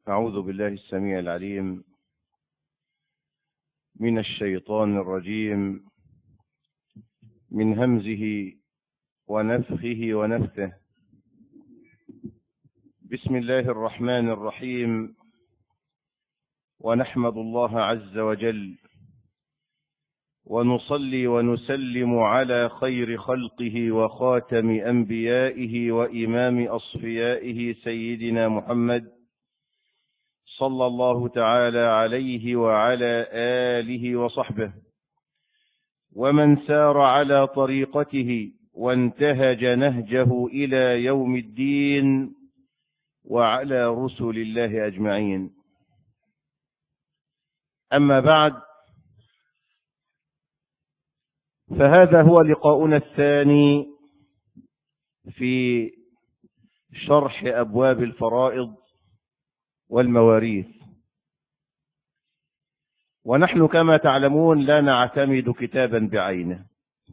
أعوذ بالله السميع العليم من الشيطان الرجيم، من همزه ونفخه ونفثه. بسم الله الرحمن الرحيم، ونحمد الله عز وجل ونصلي ونسلم على خير خلقه وخاتم أنبيائه وإمام أصفيائه سيدنا محمد صلى الله تعالى عليه وعلى آله وصحبه، ومن سار على طريقته وانتهج نهجه إلى يوم الدين، وعلى رسل الله أجمعين. أما بعد، فهذا هو لقاؤنا الثاني في شرح أبواب الفرائض والمواريث. ونحن كما تعلمون لا نعتمد كتابا بعينه،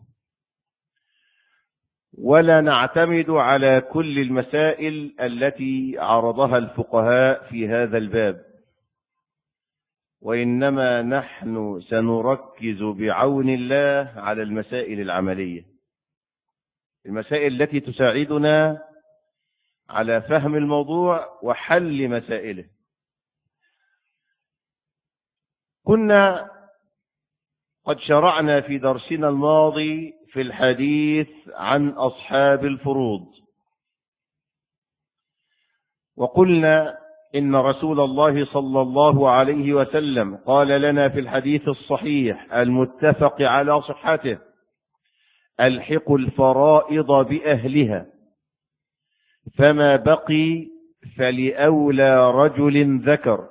ولا نعتمد على كل المسائل التي عرضها الفقهاء في هذا الباب، وإنما نحن سنركز بعون الله على المسائل العملية، المسائل التي تساعدنا على فهم الموضوع وحل مسائله. كنا قد شرعنا في درسنا الماضي في الحديث عن أصحاب الفروض، وقلنا إن رسول الله صلى الله عليه وسلم قال لنا في الحديث الصحيح المتفق على صحته: ألحقوا الفرائض بأهلها، فما بقي فلأولى رجل ذكر.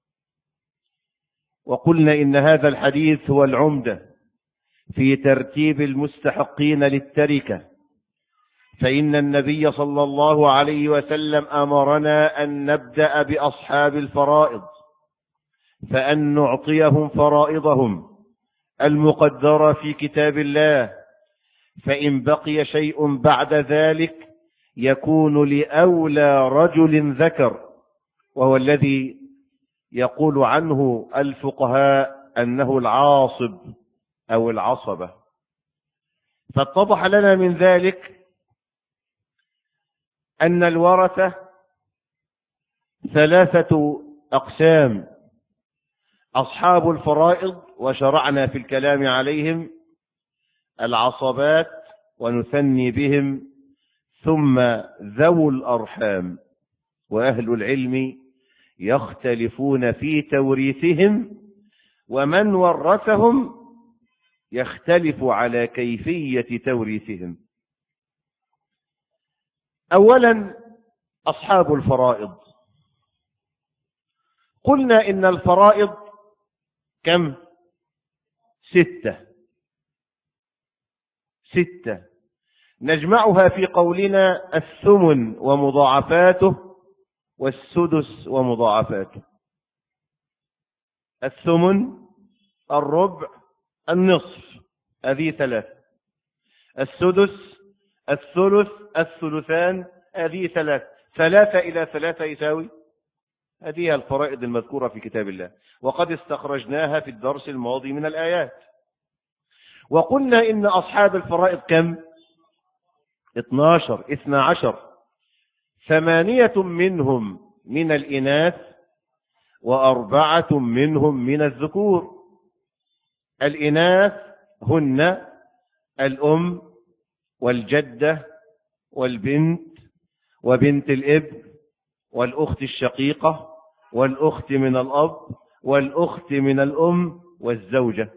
وقلنا إن هذا الحديث هو العمدة في ترتيب المستحقين للتركة، فإن النبي صلى الله عليه وسلم أمرنا أن نبدأ بأصحاب الفرائض، فأن نعطيهم فرائضهم المقدرة في كتاب الله، فإن بقي شيء بعد ذلك يكون لأولى رجل ذكر، وهو الذي يقول عنه الفقهاء أنه العاصب أو العصبة. فاتضح لنا من ذلك أن الورثة ثلاثة أقسام: أصحاب الفرائض، وشرعنا في الكلام عليهم، العصبات ونثني بهم، ثم ذو الأرحام. وأهل العلم يختلفون في توريثهم، ومن ورثهم يختلف على كيفية توريثهم. أولا أصحاب الفرائض. قلنا إن الفرائض كم؟ ستة نجمعها في قولنا الثمن ومضاعفاته والسدس ومضاعفاته. الثمن، الربع، النصف، هذه ثلاثة. السدس، الثلث، الثلثان، هذه ثلاثة. 3 إلى 3 يساوي، هذه الفرائض المذكورة في كتاب الله، وقد استخرجناها في الدرس الماضي من الآيات. وقلنا إن أصحاب الفرائض كم؟ 12. 8 منهم من الإناث و4 منهم من الذكور. الإناث هن الأم والجدة والبنت وبنت الابن والأخت الشقيقة والأخت من الأب والأخت من الأم والزوجة.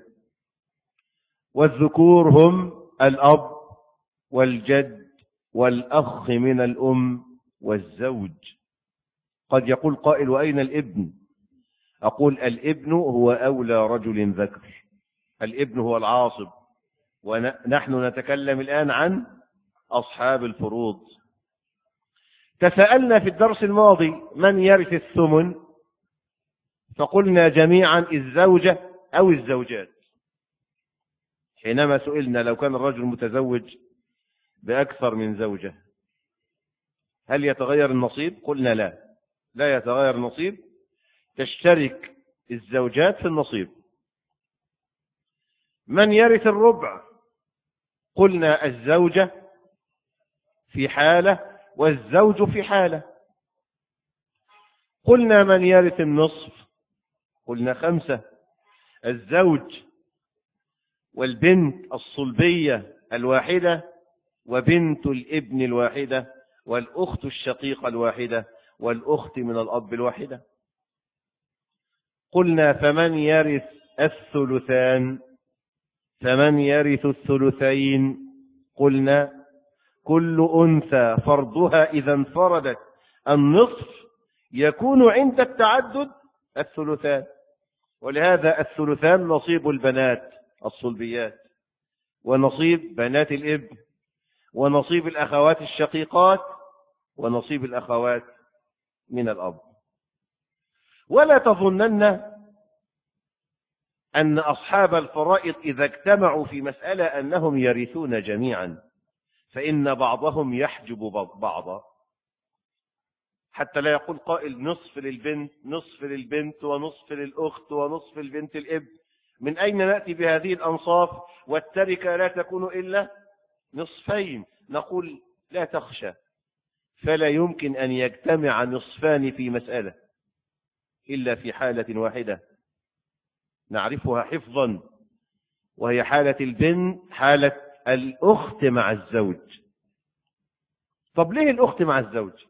والذكور هم الأب والجد والأخ من الأم والزوج. قد يقول قائل: وأين الابن؟ أقول: الابن هو أولى رجل ذكر، الابن هو العاصب، ونحن نتكلم الآن عن أصحاب الفروض. تساءلنا في الدرس الماضي من يرث الثمن، فقلنا جميعا الزوجة أو الزوجات. حينما سئلنا لو كان الرجل متزوج بأكثر من زوجة هل يتغير النصيب؟ قلنا لا يتغير النصيب تشترك الزوجات في النصيب. من يرث الربع؟ قلنا الزوجة في حالة والزوج في حالة. قلنا من يرث النصف؟ قلنا 5: الزوج والبنت الصلبية الواحدة وبنت الابن الواحدة والأخت الشقيقة الواحدة والأخت من الأب الواحدة. قلنا فمن يرث الثلثان؟ فمن يرث الثلثين؟ قلنا كل أنثى فرضها إذا انفردت النصف يكون عند التعدد الثلثان، ولهذا الثلثان نصيب البنات الصلبيات، ونصيب بنات الابن، ونصيب الأخوات الشقيقات، ونصيب الأخوات من الأب. ولا تظنن أن أصحاب الفرائض إذا اجتمعوا في مسألة أنهم يرثون جميعا، فإن بعضهم يحجب بعضا، حتى لا يقول قائل نصف للبنت نصف للبنت ونصف للأخت ونصف البنت الابن. من أين نأتي بهذه الأنصاف والتركة لا تكون إلا نصفين؟ نقول لا تخشى، فلا يمكن أن يجتمع نصفان في مسألة إلا في حالة واحدة نعرفها حفظا، وهي حالة البنت، حالة الأخت مع الزوج. طب ليه الأخت مع الزوج؟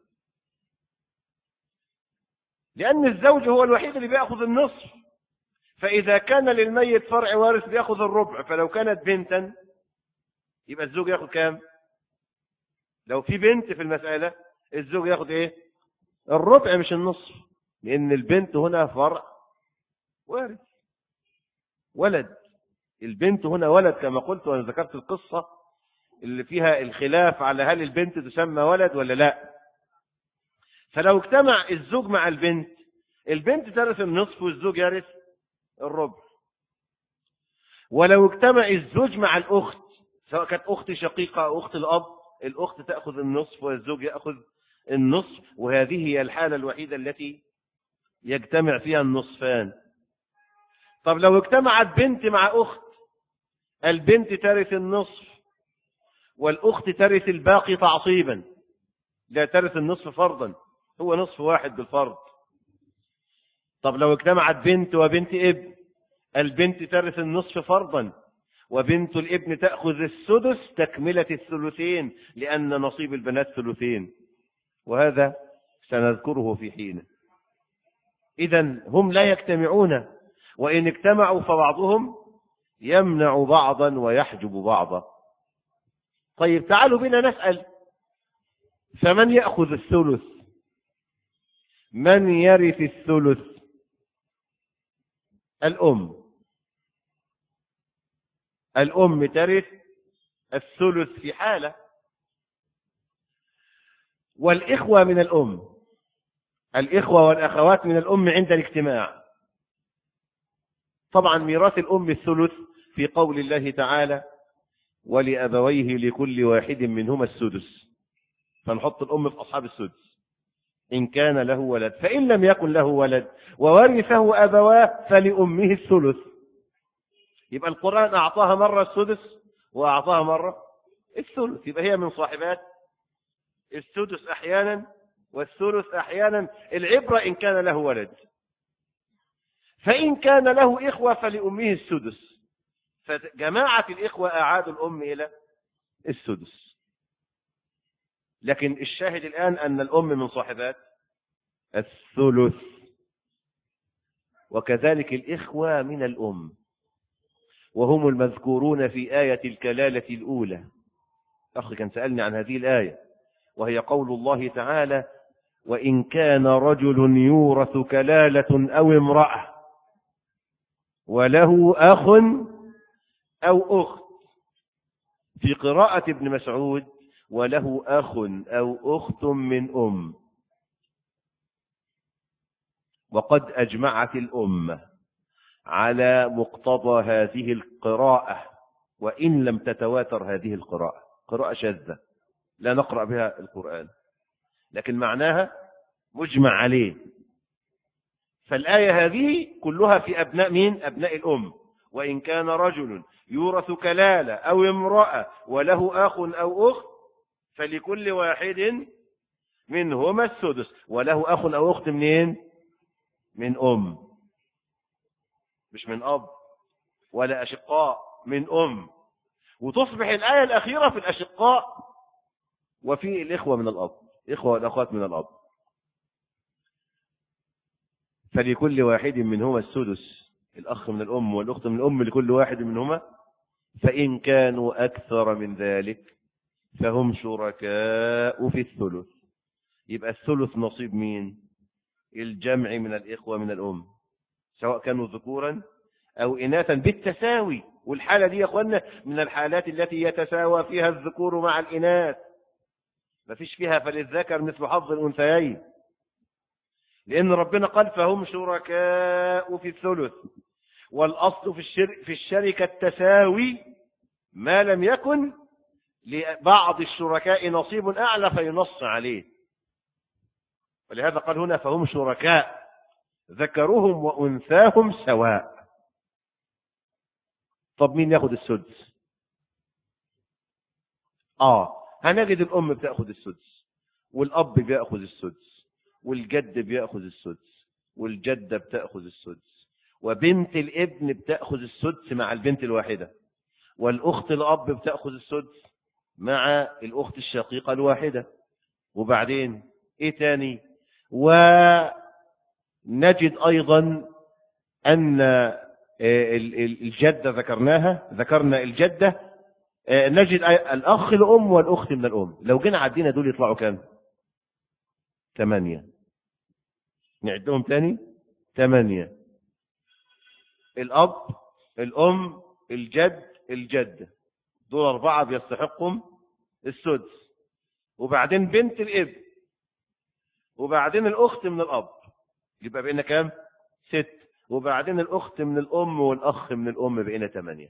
لأن الزوج هو الوحيد اللي بيأخذ النصف، فإذا كان للميت فرع وارث بيأخذ الربع، فلو كانت بنتا يبقى الزوج يأخذ كام؟ لو في بنت في المسألة الزوج يأخذ إيه؟ الربع مش النصف، لأن البنت هنا فرع وارث، ولد. البنت هنا ولد كما قلت، وأنا ذكرت القصة اللي فيها الخلاف على هل البنت تسمى ولد ولا لا. فلو اجتمع الزوج مع البنت، البنت ترث النصف والزوج يرث الربع. ولو اجتمع الزوج مع الأخت، سواء كانت أخت شقيقة أو أخت الأب، الأخت تأخذ النصف والزوج يأخذ النصف، وهذه هي الحالة الوحيدة التي يجتمع فيها النصفان. طب لو اجتمعت بنت مع أخت، البنت ترث النصف والأخت ترث الباقي تعصيبا، لا ترث النصف فرضا، هو نصف واحد بالفرض. طب لو اجتمعت بنت وبنت ابن، البنت ترث النصف فرضا، وبنت الابن تأخذ السدس تكملة الثلثين، لأن نصيب البنات ثلثين، وهذا سنذكره في حين. إذن هم لا يجتمعون، وإن اجتمعوا فبعضهم يمنع بعضا ويحجب بعضا. طيب تعالوا بنا نسأل، فمن يأخذ الثلث؟ من يرث الثلث؟ الأم ترث الثلث في حالة، والإخوة من الأم، الإخوة والأخوات من الأم عند الاجتماع. طبعا ميراث الأم الثلث في قول الله تعالى ولأبويه لكل واحد منهما السدس، فنحط الأم في أصحاب السدس إن كان له ولد، فإن لم يكن له ولد وورثه أبواه فلأمه الثلث. يبقى القرآن أعطاها مرة السدس وأعطاها مرة الثلث، يبقى هي من صاحبات السدس أحيانا والثلث أحيانا. العبرة إن كان له ولد، فإن كان له إخوة فلأمه السدس، فجماعة الإخوة أعادوا الأم إلى السدس. لكن الشاهد الآن أن الأم من صاحبات الثلث، وكذلك الإخوة من الأم، وهم المذكورون في آية الكلالة الأولى. أخي كان سألني عن هذه الآية، وهي قول الله تعالى وإن كان رجل يورث كلالة أو امرأة وله أخ أو أخت، في قراءة ابن مسعود وله أخ أو أخت من أم. وقد أجمعت الأمة على مقتضى هذه القراءة، وإن لم تتواتر هذه القراءة، قراءة شاذة لا نقرأ بها القرآن، لكن معناها مجمع عليه. فالآية هذه كلها في أبناء مين؟ أبناء الأم. وإن كان رجل يورث كلالة أو امرأة وله أخ أو أخت فلكل واحد منهما السدس. وله أخ أو أخت منين؟ من أم، مش من أب، ولا أشقاء، من أم. وتصبح الآية الأخيرة في الأشقاء وفي الإخوة من الأب، إخوة والأخوات من الأب. فلكل واحد منهما السدس، الأخ من الأم والأخت من الأم لكل واحد منهما. فإن كانوا أكثر من ذلك فهم شركاء في الثلث. يبقى الثلث نصيب مين؟ الجمع من الإخوة من الأم، سواء كانوا ذكورا أو إناثا بالتساوي. والحالة دي يا أخوانا من الحالات التي يتساوى فيها الذكور مع الإناث، ما فيش فيها فللذكر مثل حظ الأنثيين، لأن ربنا قال فهم شركاء في الثلث. والأصل في الشركة التساوي ما لم يكن لبعض الشركاء نصيب أعلى فينص عليه. ولهذا قال هنا فهم شركاء ذكرهم وأنثاهم سواء. طب مين ياخد السدس؟ هنجد الأم بتأخذ السدس، والأب بيأخذ السدس، والجد بيأخذ السدس، والجدة بتأخذ السدس، وبنت الابن بتأخذ السدس مع البنت الواحدة، والأخت الأب بتأخذ السدس مع الأخت الشقيقة الواحدة. وبعدين إيه تاني؟ ونجد أيضا أن الجدة ذكرنا الجدة، نجد الأخ الأم والأخت من الأم. لو جينا عدينا دول يطلعوا كام؟ 8. نعدهم تاني 8: الأب، الأم، الجد، الجدة، دول 4 بيستحقهم السدس. وبعدين بنت الابن، وبعدين الأخت من الأب، يبقى بقينا كام؟ 6. وبعدين الأخت من الأم والأخ من الأم بقينا 8.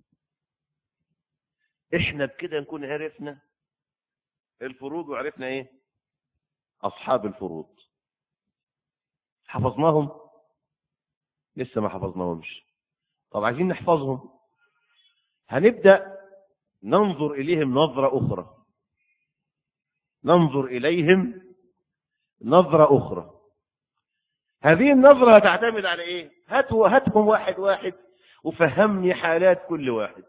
إحنا بكده نكون عرفنا الفروض وعرفنا إيه؟ أصحاب الفروض. حفظناهم؟ لسه ما حفظناهمش. طب عايزين نحفظهم، هنبدأ ننظر إليهم نظرة أخرى. ننظر إليهم نظرة أخرى. هذه النظرة تعتمد على إيه؟ هاتهم واحد واحد وفهمني حالات كل واحد.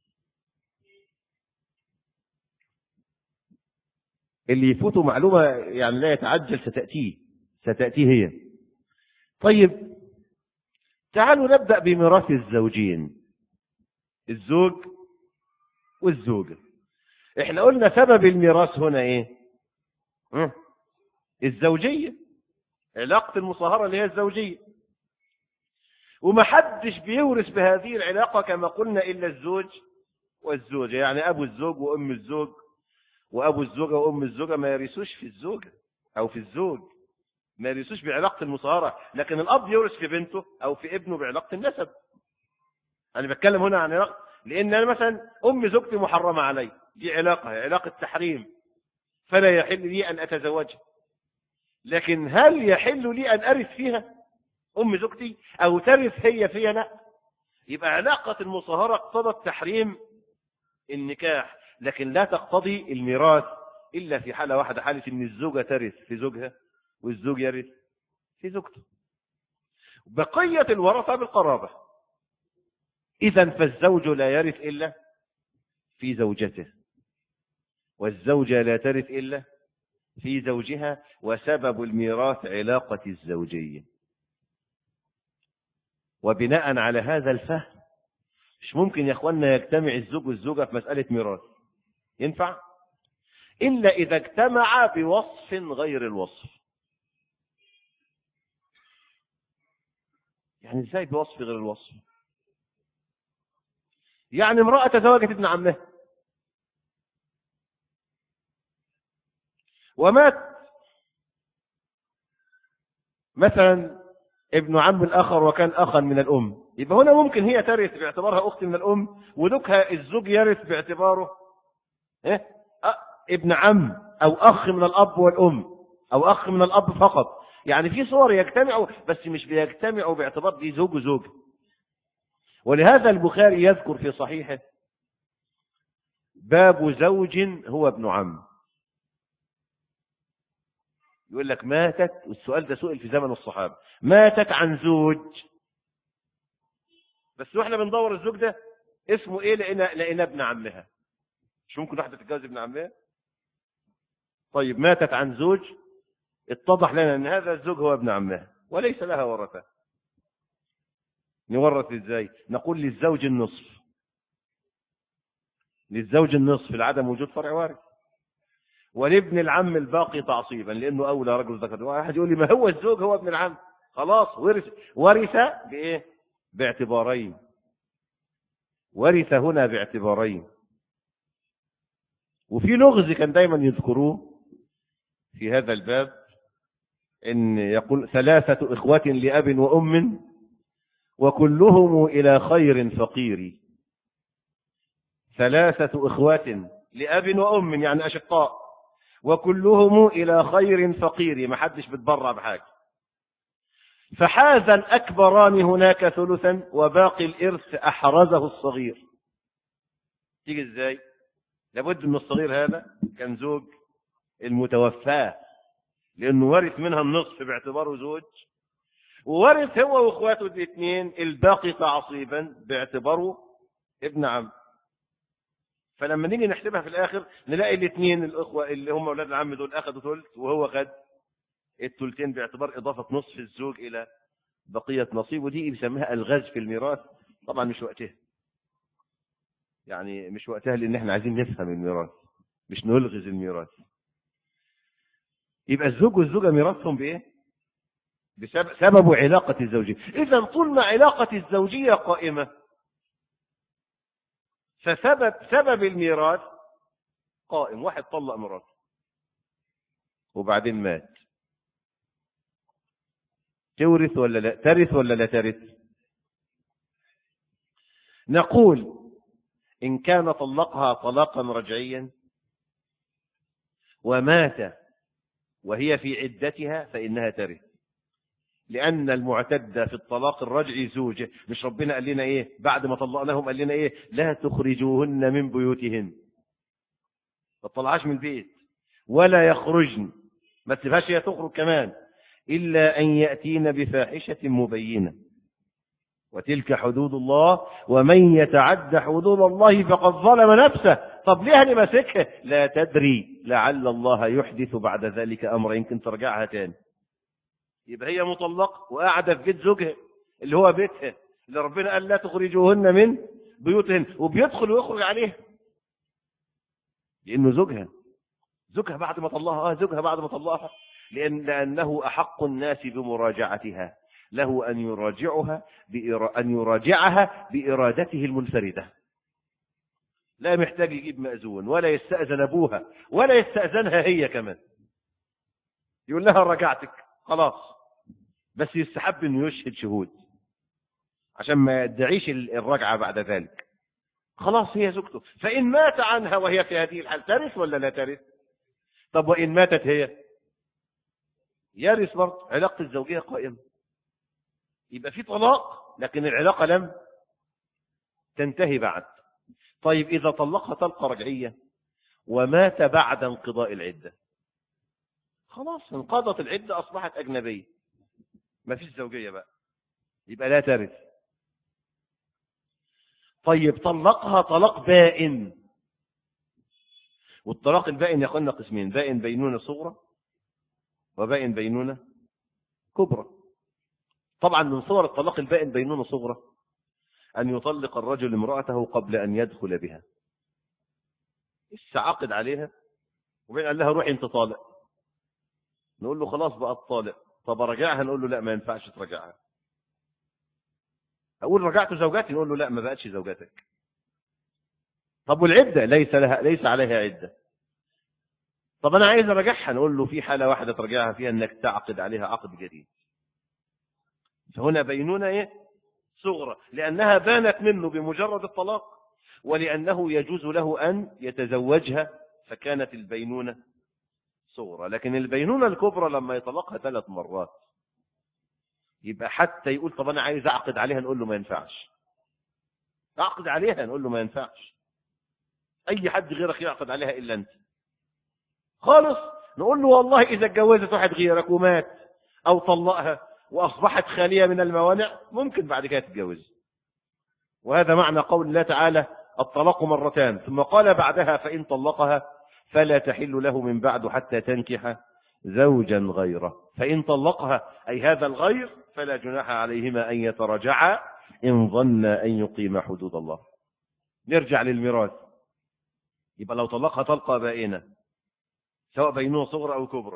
اللي يفوته معلومة يعني لا يتعجل، ستأتيه هي. طيب تعالوا نبدأ بميراث الزوجين، الزوج والزوجة. احنا قلنا سبب الميراث هنا ايه؟ الزوجية، علاقة المصاهرة اللي هي الزوجية. ومحدش بيورث بهذه العلاقة كما قلنا إلا الزوج والزوجة، يعني أبو الزوج وأم الزوج، وأبو الزوجة وأم الزوجة ما يرثوش في الزوجة أو في الزوج، ما يرثوش بعلاقة المصاهرة. لكن الأب يورث في بنته أو في ابنه بعلاقة النسب. أنا بتكلم هنا عن علاقة، لأن أنا مثلا أم زوجتي محرمة علي، دي علاقة تحريم، فلا يحل لي أن أتزوجها. لكن هل يحل لي أن أرث فيها أم زوجتي أو ترث هي فيها؟ لا. يبقى علاقة المصاهرة اقتضت تحريم النكاح، لكن لا تقتضي الميراث إلا في حالة واحدة، حالة أن الزوجة ترث في زوجها والزوج يرث في زوجته. بقية الورثة بالقرابة. إذن فالزوج لا يرث إلا في زوجته، والزوجة لا ترث إلا في زوجها، وسبب الميراث علاقة الزوجية. وبناء على هذا الفهم مش ممكن يا اخوانا يجتمع الزوج والزوجة في مسألة ميراث، ينفع؟ إلا إذا اجتمع بوصف غير الوصف. يعني ازاي بوصف غير الوصف؟ يعني امرأة تزوجت ابن عمها ومات مثلا ابن عم الآخر وكان أخا من الأم، يبقى هنا ممكن هي ترث باعتبارها أخت من الأم، ودكها الزوج يرث باعتباره ابن عم أو أخ من الأب والأم، أو أخ من الأب فقط. يعني في صور يجتمعوا بس مش بيجتمعوا باعتبار دي زوج وزوج. ولهذا البخاري يذكر في صحيحه باب زوج هو ابن عم. يقول لك ماتت، والسؤال ده سئل في زمن الصحابة، ماتت عن زوج، بس واحنا بندور الزوج ده اسمه ايه، لقينا ابن عمها. مش ممكن واحدة تتجوز ابن عمها؟ طيب ماتت عن زوج، اتضح لنا ان هذا الزوج هو ابن عمها وليس لها ورثة. نورث ازاي؟ نقول للزوج النصف، للزوج النصف لعدم وجود فرع وارث، ولابن العم الباقي تعصيبا لانه اولى رجل ذكر. واحد يقول لي ما هو الزوج هو ابن العم، خلاص ورث بايه؟ باعتبارين، ورث هنا باعتبارين. وفي لغز كان دايما يذكروه في هذا الباب، ان يقول ثلاثة اخوة لاب وام وكلهم الى خير فقير. ثلاثة اخوة لاب وام يعني اشقاء، وكلهم الى خير فقير، ما حدش بتبرع بحاجة. فحاز الاكبران هناك ثلثا وباقي الارث احرزه الصغير. تيجي ازاي؟ لابد من الصغير هذا كان زوج المتوفاه، لانه ورث منها النصف باعتباره زوج، وورث هو واخواته الاثنين الباقي تعصيبا باعتباره ابن عم. فلما نيجي نحسبها في الاخر نلاقي الاثنين الاخوه اللي هم اولاد العم دول اخذوا ثلث، وهو خد الثلثين باعتبار اضافه نصف الزوج الى بقيه نصيب. ودي بيسميها الغاز في الميراث. طبعا مش وقتها، يعني مش وقتها، لان احنا عايزين نفهم الميراث مش نلغز الميراث. يبقى الزوج والزوجه ميراثهم بايه؟ بسبب علاقه الزوجيه. اذا طول ما علاقه الزوجيه قائمه فسبب الميراث قائم. واحد طلق مراته وبعدين مات، تورث ولا لا؟ ترث ولا لا ترث؟ نقول إن كان طلقها طلاقا رجعيا ومات وهي في عدتها فإنها ترث، لأن المعتدة في الطلاق الرجعي زوجه. مش ربنا قال لنا إيه بعد ما طلقناهم؟ قال لنا إيه؟ لا تخرجوهن من بيوتهن، ما تطلعهاش من البيت، ولا يخرجن، ما تسيبهاش هي تخرج كمان، إلا أن يأتين بفاحشة مبينة، وتلك حدود الله ومن يتعد حدود الله فقد ظلم نفسه. طب ليه انا ماسكها؟ لا تدري لعل الله يحدث بعد ذلك امر، يمكن ترجعها تاني. يبقى هي مطلقه وقاعده في بيت زوجها اللي هو بيتها، اللي ربنا قال لا تخرجوهن من بيوتهن، وبيدخل ويخرج عليها لانه زوجها بعد ما طلقها. زوجها بعد ما طلقها، لانه احق الناس بمراجعتها، له أن يراجعها بإرادته المنفردة، لا محتاج يجيب مأذون ولا يستأذن أبوها ولا يستأذنها هي كمان، يقول لها رجعتك خلاص، بس يستحب أنه يشهد شهود عشان ما يدعيش الرجعة بعد ذلك. خلاص هي زوجته. فإن مات عنها وهي في هذه الحال ترث ولا لا ترث؟ طب وإن ماتت هي يرث برضه، علاقة الزوجية قائمة. يبقى في طلاق لكن العلاقة لم تنتهي بعد. طيب إذا طلقها طلقة رجعية ومات بعد انقضاء العدة، خلاص انقضت العدة، أصبحت أجنبية، ما فيش زوجية بقى، يبقى لا ترث. طيب طلقها طلاق بائن، والطلاق البائن يا اخوانا قسمين: بائن بينونة صغرى وبائن بينونة كبرى. طبعا من صور الطلاق البائن بينونة صغرى أن يطلق الرجل امرأته قبل أن يدخل بها، لسه عاقد عليها وبين قال لها روحي انت طالق، نقول له خلاص بقى الطالق. طب رجعها؟ نقول له لا ما ينفعش ترجعها. اقول رجعت زوجاتي؟ نقول له لا ما بقتش زوجاتك. طب والعده؟ ليس عليها عده. طب انا عايز ارجعها؟ نقول له في حاله واحده ترجعها فيها، انك تعقد عليها عقد جديد. فهنا بينونه ايه؟ صغرى، لانها بانت منه بمجرد الطلاق، ولانه يجوز له ان يتزوجها، فكانت البينونه صغرى. لكن البينونة الكبرى لما يطلقها 3 مرات يبقى حتى يقول طب أنا عايز أعقد عليها، نقول له ما ينفعش. أعقد عليها، نقول له ما ينفعش. أي حد غيرك يعقد عليها إلا أنت خالص. نقول له والله إذا اتجوزت واحد غيرك ومات أو طلقها وأصبحت خالية من الموانع ممكن بعد كده تتجوز. وهذا معنى قول الله تعالى الطلاق مرتان، ثم قال بعدها فإن طلقها فلا تحل له من بعد حتى تنكح زوجا غيره. فإن طلقها أي هذا الغير فلا جناح عليهما أن يتراجعا إن ظن أن يقيم حدود الله. نرجع للميراث. يبقى لو طلقها طلقة بائنة سواء بينونة صغرى أو كبرى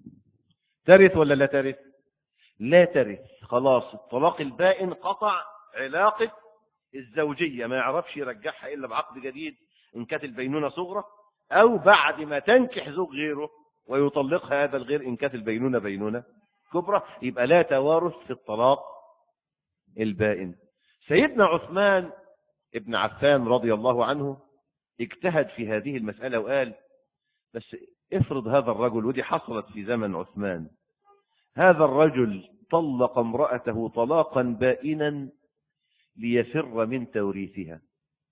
ترث ولا لا ترث؟ لا ترث. خلاص الطلاق البائن قطع علاقة الزوجية، ما يعرفش يرجعها إلا بعقد جديد إن كانت البينونة صغرى، أو بعد ما تنكح زوج غيره ويطلقها هذا الغير إن كانت البينونة بينونة كبرى. يبقى لا توارث في الطلاق البائن. سيدنا عثمان ابن عفان رضي الله عنه اجتهد في هذه المسألة وقال بس افرض هذا الرجل، ودي حصلت في زمن عثمان، هذا الرجل طلق امرأته طلاقا بائنا ليفر من توريثها.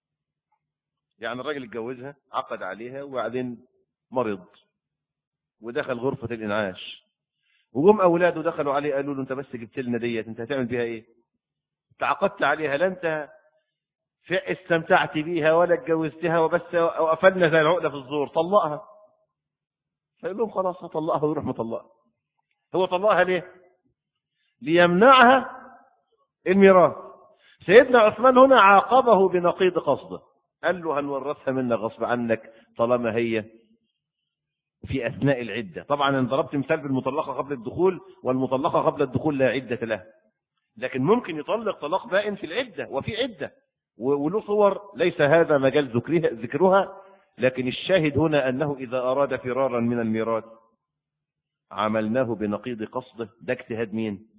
يعني الرجل اتجوزها عقد عليها وبعدين مرض ودخل غرفة الإنعاش، وجم أولاده دخلوا عليه قالوا له أنت بس جبت لنا ديت، أنت هتعمل بيها إيه؟ أنت عقدت عليها، لا أنت استمتعت بيها ولا اتجوزتها، وبس وقفلنا زي العقدة في الزور، طلقها. فيقول لهم خلاص هطلقها ويروح مطلقها. هو طلقها ليه؟ ليمنعها الميراث. سيدنا عثمان هنا عاقبه بنقيض قصده، قال له هنورثها منك غصب عنك طالما هي في أثناء العدة. طبعا أنا ضربت مثال بالمطلقة قبل الدخول، والمطلقة قبل الدخول لا عدة لها، لكن ممكن يطلق طلاق بائن في العدة وفي عدة، وله صور ليس هذا مجال ذكرها، لكن الشاهد هنا أنه إذا أراد فرارا من الميراث عملناه بنقيض قصده. ده اجتهاد مين؟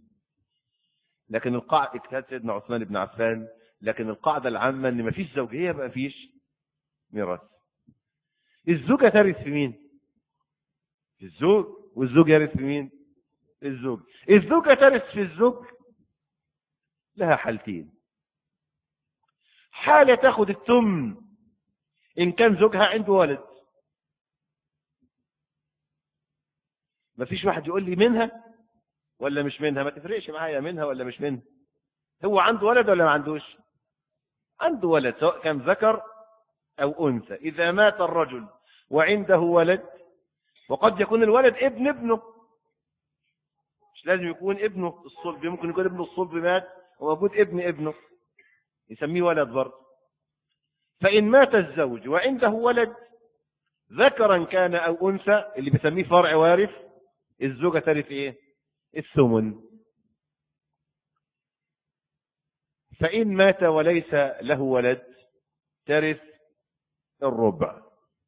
لكن القاعدة اجتهاد سيدنا عثمان بن عفان، لكن القاعدة العامة ان ما فيش زوجية بقى فيش ميراث. الزوجة ترث في مين؟ في الزوج، والزوج يرث في مين؟ الزوج. الزوجة ترث في الزوج لها حالتين. حالة تاخد الثمن إن كان زوجها عنده ولد. ما فيش واحد يقول لي منها ولا مش منها، ما تفرقش معايا منها ولا مش منها. هو عنده ولد ولا ما عندوش؟ عنده ولد سواء كان ذكر أو أنثى. إذا مات الرجل وعنده ولد، وقد يكون الولد ابن ابنه، مش لازم يكون ابنه الصلب، ممكن يكون ابنه الصلب مات ووجود ابن ابنه يسميه ولد برضه. فإن مات الزوج وعنده ولد ذكرا كان أو أنثى اللي بيسميه فرع وارث، الزوجة ترث إيه؟ الثمن. فإن مات وليس له ولد ترث الربع.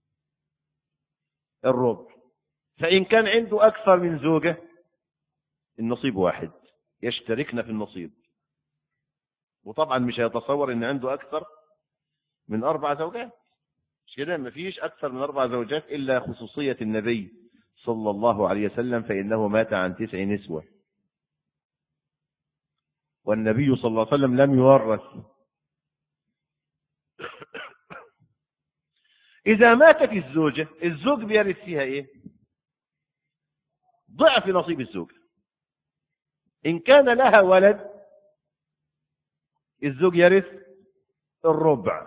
فإن كان عنده أكثر من زوجة النصيب واحد، يشتركن في النصيب. وطبعا مش هيتصور ان عنده أكثر من 4 زوجات، مش كده؟ مفيش أكثر من 4 زوجات إلا خصوصية النبي صلى الله عليه وسلم، فإنه مات عن 9 نسوة، والنبي صلى الله عليه وسلم لم يورث. إذا ماتت الزوجة، الزوج بيرث فيها إيه؟ ضعف نصيب الزوجة. إن كان لها ولد الزوج يرث الربع.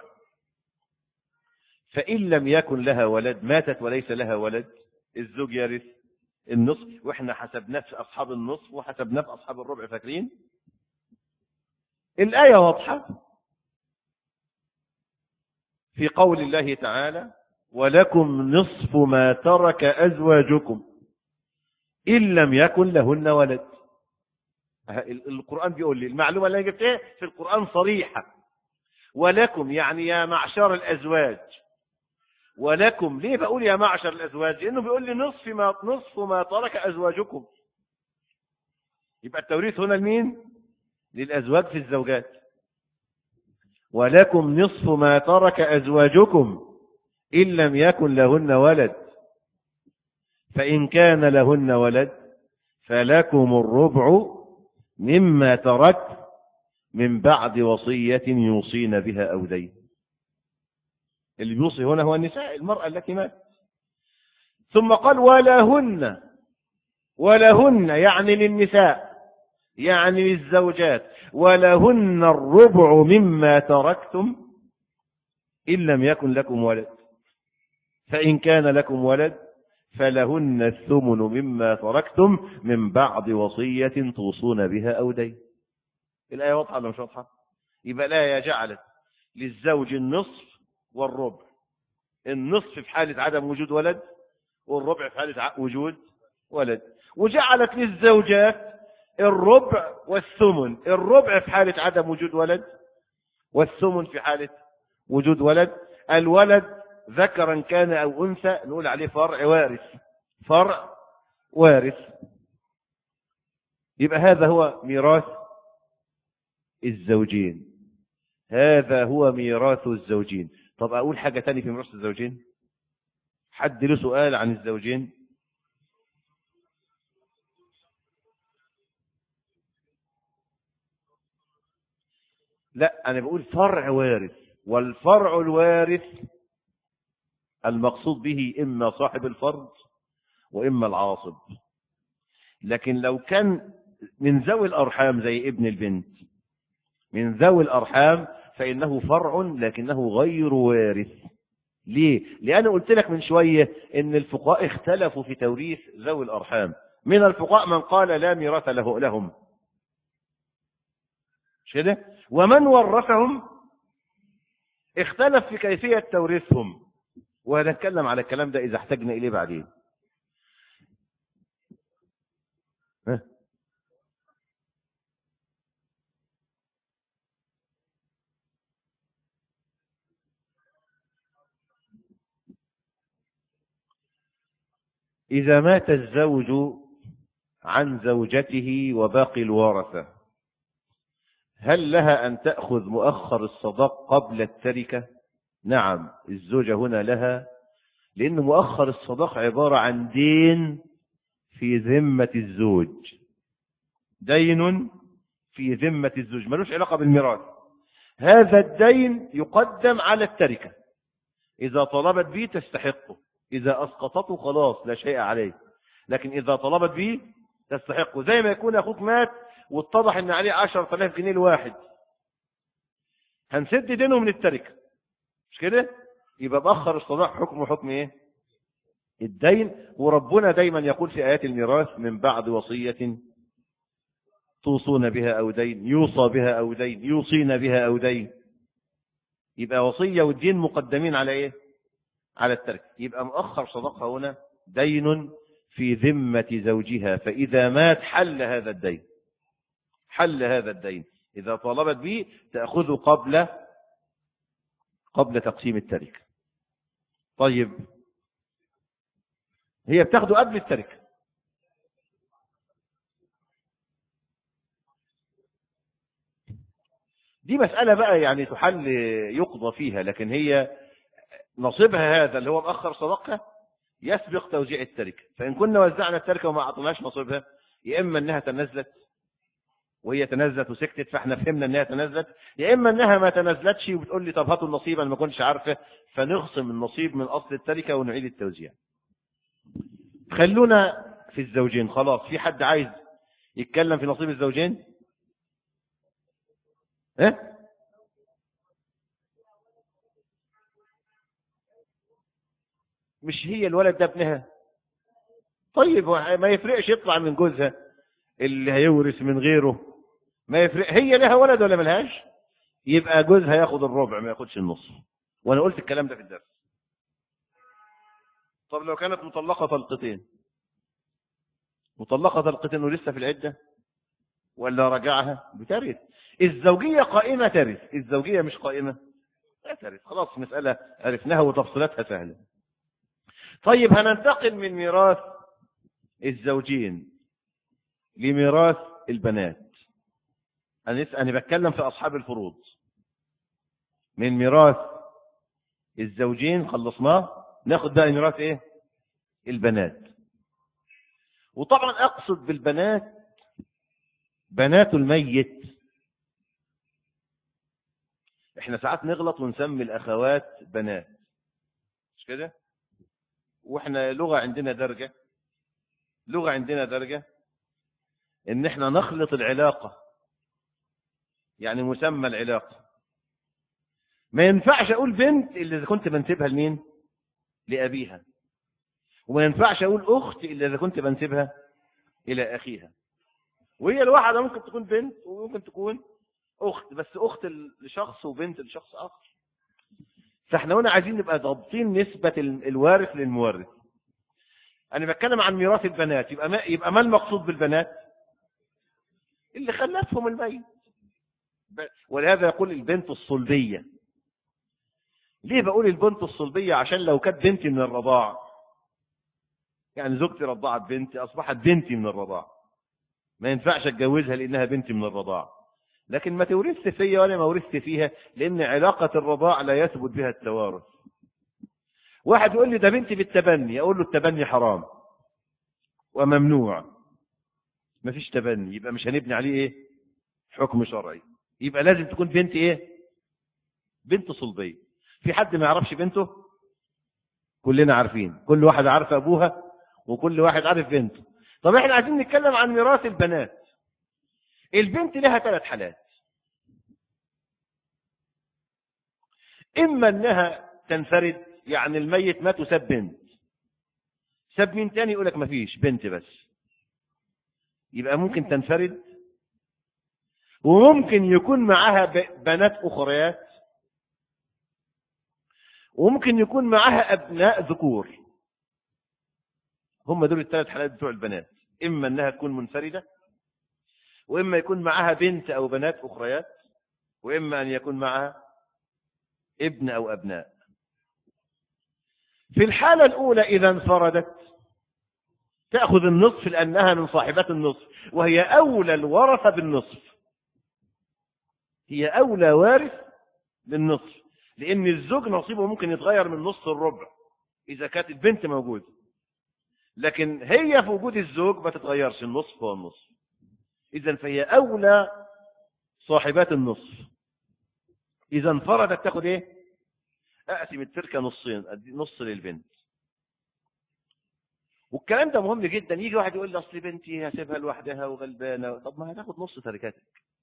فإن لم يكن لها ولد، ماتت وليس لها ولد، الزوج يرث النصف. وإحنا حسبناه في أصحاب النصف وحسبناه في أصحاب الربع، فاكرين؟ الآية واضحة في قول الله تعالى ولكم نصف ما ترك أزواجكم إن لم يكن لهن ولد. القرآن بيقول لي المعلومة اللي أنا جبتها في القرآن صريحة، ولكم يعني يا معشر الأزواج. ولكم ليه بقول يا معشر الأزواج؟ لأنه بيقول لي نصف ما ترك أزواجكم. يبقى التوريث هنا لمين؟ للأزواج في الزوجات. ولكم نصف ما ترك أزواجكم إن لم يكن لهن ولد. فإن كان لهن ولد فلكم الربع مما ترك من بعد وصية يوصين بها أو دين. اللي بيوصي هنا هو النساء، المرأة التي مات. ثم قال ولهن يعني للنساء، يعني للزوجات، ولهن الربع مما تركتم إن لم يكن لكم ولد، فإن كان لكم ولد فلهن الثمن مما تركتم من بعد وصية توصون بها أو دين. الآية واضحة ولا مش واضحة؟ يبقى الآية جعلت للزوج النصف والربع، النصف في حالة عدم وجود ولد، والربع في حالة وجود ولد. وجعلت للزوجات الربع والثمن، الربع في حالة عدم وجود ولد، والثمن في حالة وجود ولد. الولد ذكرا كان أو أنثى نقول عليه فرع وارث، فرع وارث. يبقى هذا هو ميراث الزوجين، هذا هو ميراث الزوجين. طب أقول حاجة تاني في ميراث الزوجين؟ حد له سؤال عن الزوجين؟ لا، أنا بقول فرع وارث، والفرع الوارث المقصود به إما صاحب الفرض وإما العاصب. لكن لو كان من ذوي الأرحام زي ابن البنت، من ذوي الأرحام، فإنه فرع لكنه غير وارث. ليه؟ لأن قلت لك من شوية إن الفقهاء اختلفوا في توريث ذوي الأرحام. من الفقهاء من قال لا ميراث لهم، مش كده؟ ومن ورثهم اختلف في كيفية توريثهم، وهنتكلم على الكلام ده إذا احتجنا إليه بعدين. إذا مات الزوج عن زوجته وباقي الورثة، هل لها أن تأخذ مؤخر الصداق قبل التركة؟ نعم، الزوجة هنا لها، لأن مؤخر الصداق عبارة عن دين في ذمة الزوج، دين في ذمة الزوج ملوش علاقة بالميراث. هذا الدين يقدم على التركة، إذا طلبت به تستحقه، إذا أسقطته خلاص لا شيء عليه، لكن إذا طلبت به تستحقه. زي ما يكون أخوك مات واتضح أن عليه 10,000 جنيه الواحد، هنسد دينه من التركة، مش كده؟ يبقى بأخر الصداق حكمه حكم إيه؟ الدين. وربنا دايما يقول في آيات الميراث من بعد وصية توصون بها أو دين، يوصى بها أو دين، يوصين بها أو دين. يبقى وصية والدين مقدمين على إيه؟ على الترك. يبقى مؤخر صدقها هنا دين في ذمة زوجها، فإذا مات حل هذا الدين، حل هذا الدين. إذا طالبت به تأخذه قبل تقسيم التركة. طيب هي بتاخده قبل التركة، دي مسألة بقى يعني تحل يقضى فيها، لكن هي نصيبها هذا اللي هو مؤخر صدقها يسبق توزيع التركة. فإن كنا وزعنا التركة وما أعطناش نصيبها، يا إما أنها تنزلت وهي تنزلت وسكتت فاحنا فهمنا أنها تنزلت، يا إما أنها ما تنزلتش وبتقول لي طب هاتوا النصيب أنا ما كنتش عارفة، فنخصم النصيب من أصل التركة ونعيد التوزيع. خلونا في الزوجين. خلاص، في حد عايز يتكلم في نصيب الزوجين؟ إيه؟ مش هي الولد ده ابنها؟ طيب ما يفرقش يطلع من جوزها اللي هيورث من غيره، ما يفرق، هي لها ولد ولا ملهاش، يبقى جوزها ياخد الربع ما ياخدش النص. وانا قلت الكلام ده في الدرس. طب لو كانت مطلقة طلقتين، مطلقة طلقتين ولسه في العدة، ولا رجعها بترث. الزوجية قائمة ترث، الزوجية مش قائمة لا ترث. خلاص مسألة عرفناها وتفصيلاتها سهلة. طيب هننتقل من ميراث الزوجين لميراث البنات. أنا بتكلم في أصحاب الفروض. من ميراث الزوجين خلصناه، ناخد بقى ميراث إيه؟ البنات. وطبعا أقصد بالبنات بنات الميت. احنا ساعات نغلط ونسمي الأخوات بنات، مش كده؟ واحنا لغة عندنا درجة ان احنا نخلط العلاقة، يعني مسمى العلاقة. ما ينفعش اقول بنت الا اذا كنت بنسبها لمين؟ لأبيها. وما ينفعش اقول اخت الا اذا كنت بنسبها الى اخيها. وهي الواحدة ممكن تكون بنت وممكن تكون اخت، بس اخت لشخص وبنت لشخص اخر. فاحنا هنا عايزين نبقى ضابطين نسبة الوارث للمورث. انا بتكلم عن ميراث البنات، يبقى ما المقصود بالبنات؟ اللي خلفهم الميت. ولهذا يقول البنت الصلبية. ليه بقول البنت الصلبية؟ عشان لو كانت بنتي من الرضاعة، يعني زوجتي رضعت بنتي أصبحت بنتي من الرضاعة، ما ينفعش اتجوزها لأنها بنتي من الرضاعة. لكن ما تورثت فيا ولا ما ورثت فيها، لأن علاقة الرضاع لا يثبت بها التوارث. واحد يقول لي ده بنتي بالتبني، أقول له التبني حرام وممنوع، ما فيش تبني، يبقى مش هنبني عليه إيه؟ حكم شرعي. يبقى لازم تكون بنتي إيه؟ بنت صلبية. في حد ما يعرفش بنته؟ كلنا عارفين، كل واحد عارف أبوها وكل واحد عارف بنته. طب احنا عايزين نتكلم عن ميراث البنات. البنت لها 3 حالات: إما أنها تنفرد، يعني الميت مات وساب بنت، ساب مين تاني؟ يقولك ما فيش، بنت بس، يبقى ممكن تنفرد. وممكن يكون معها بنات أخريات، وممكن يكون معها أبناء ذكور. هم دول ال3 حالات بتوع البنات: إما أنها تكون منفردة، وإما يكون معها بنت أو بنات أخريات، وإما أن يكون معها ابن أو أبناء. في الحالة الأولى إذا انفردت تأخذ النصف لأنها من صاحبات النصف، وهي أولى الورثة بالنصف، هي أولى وارث بالنصف، لأن الزوج نصيبه ممكن يتغير من نصف الربع إذا كانت البنت موجودة، لكن هي في وجود الزوج ما تتغيرش، النصف هو النصف. إذن فهي أولى صاحبات النصف. إذا انفردت تأخذ إيه؟ أقسم التركة نصين، نص للبنت. والكلام ده مهم جدا. يجي واحد يقول لي أصل بنتي هسيبها لوحدها وغلبانة. طب ما هتاخد نص تركتك،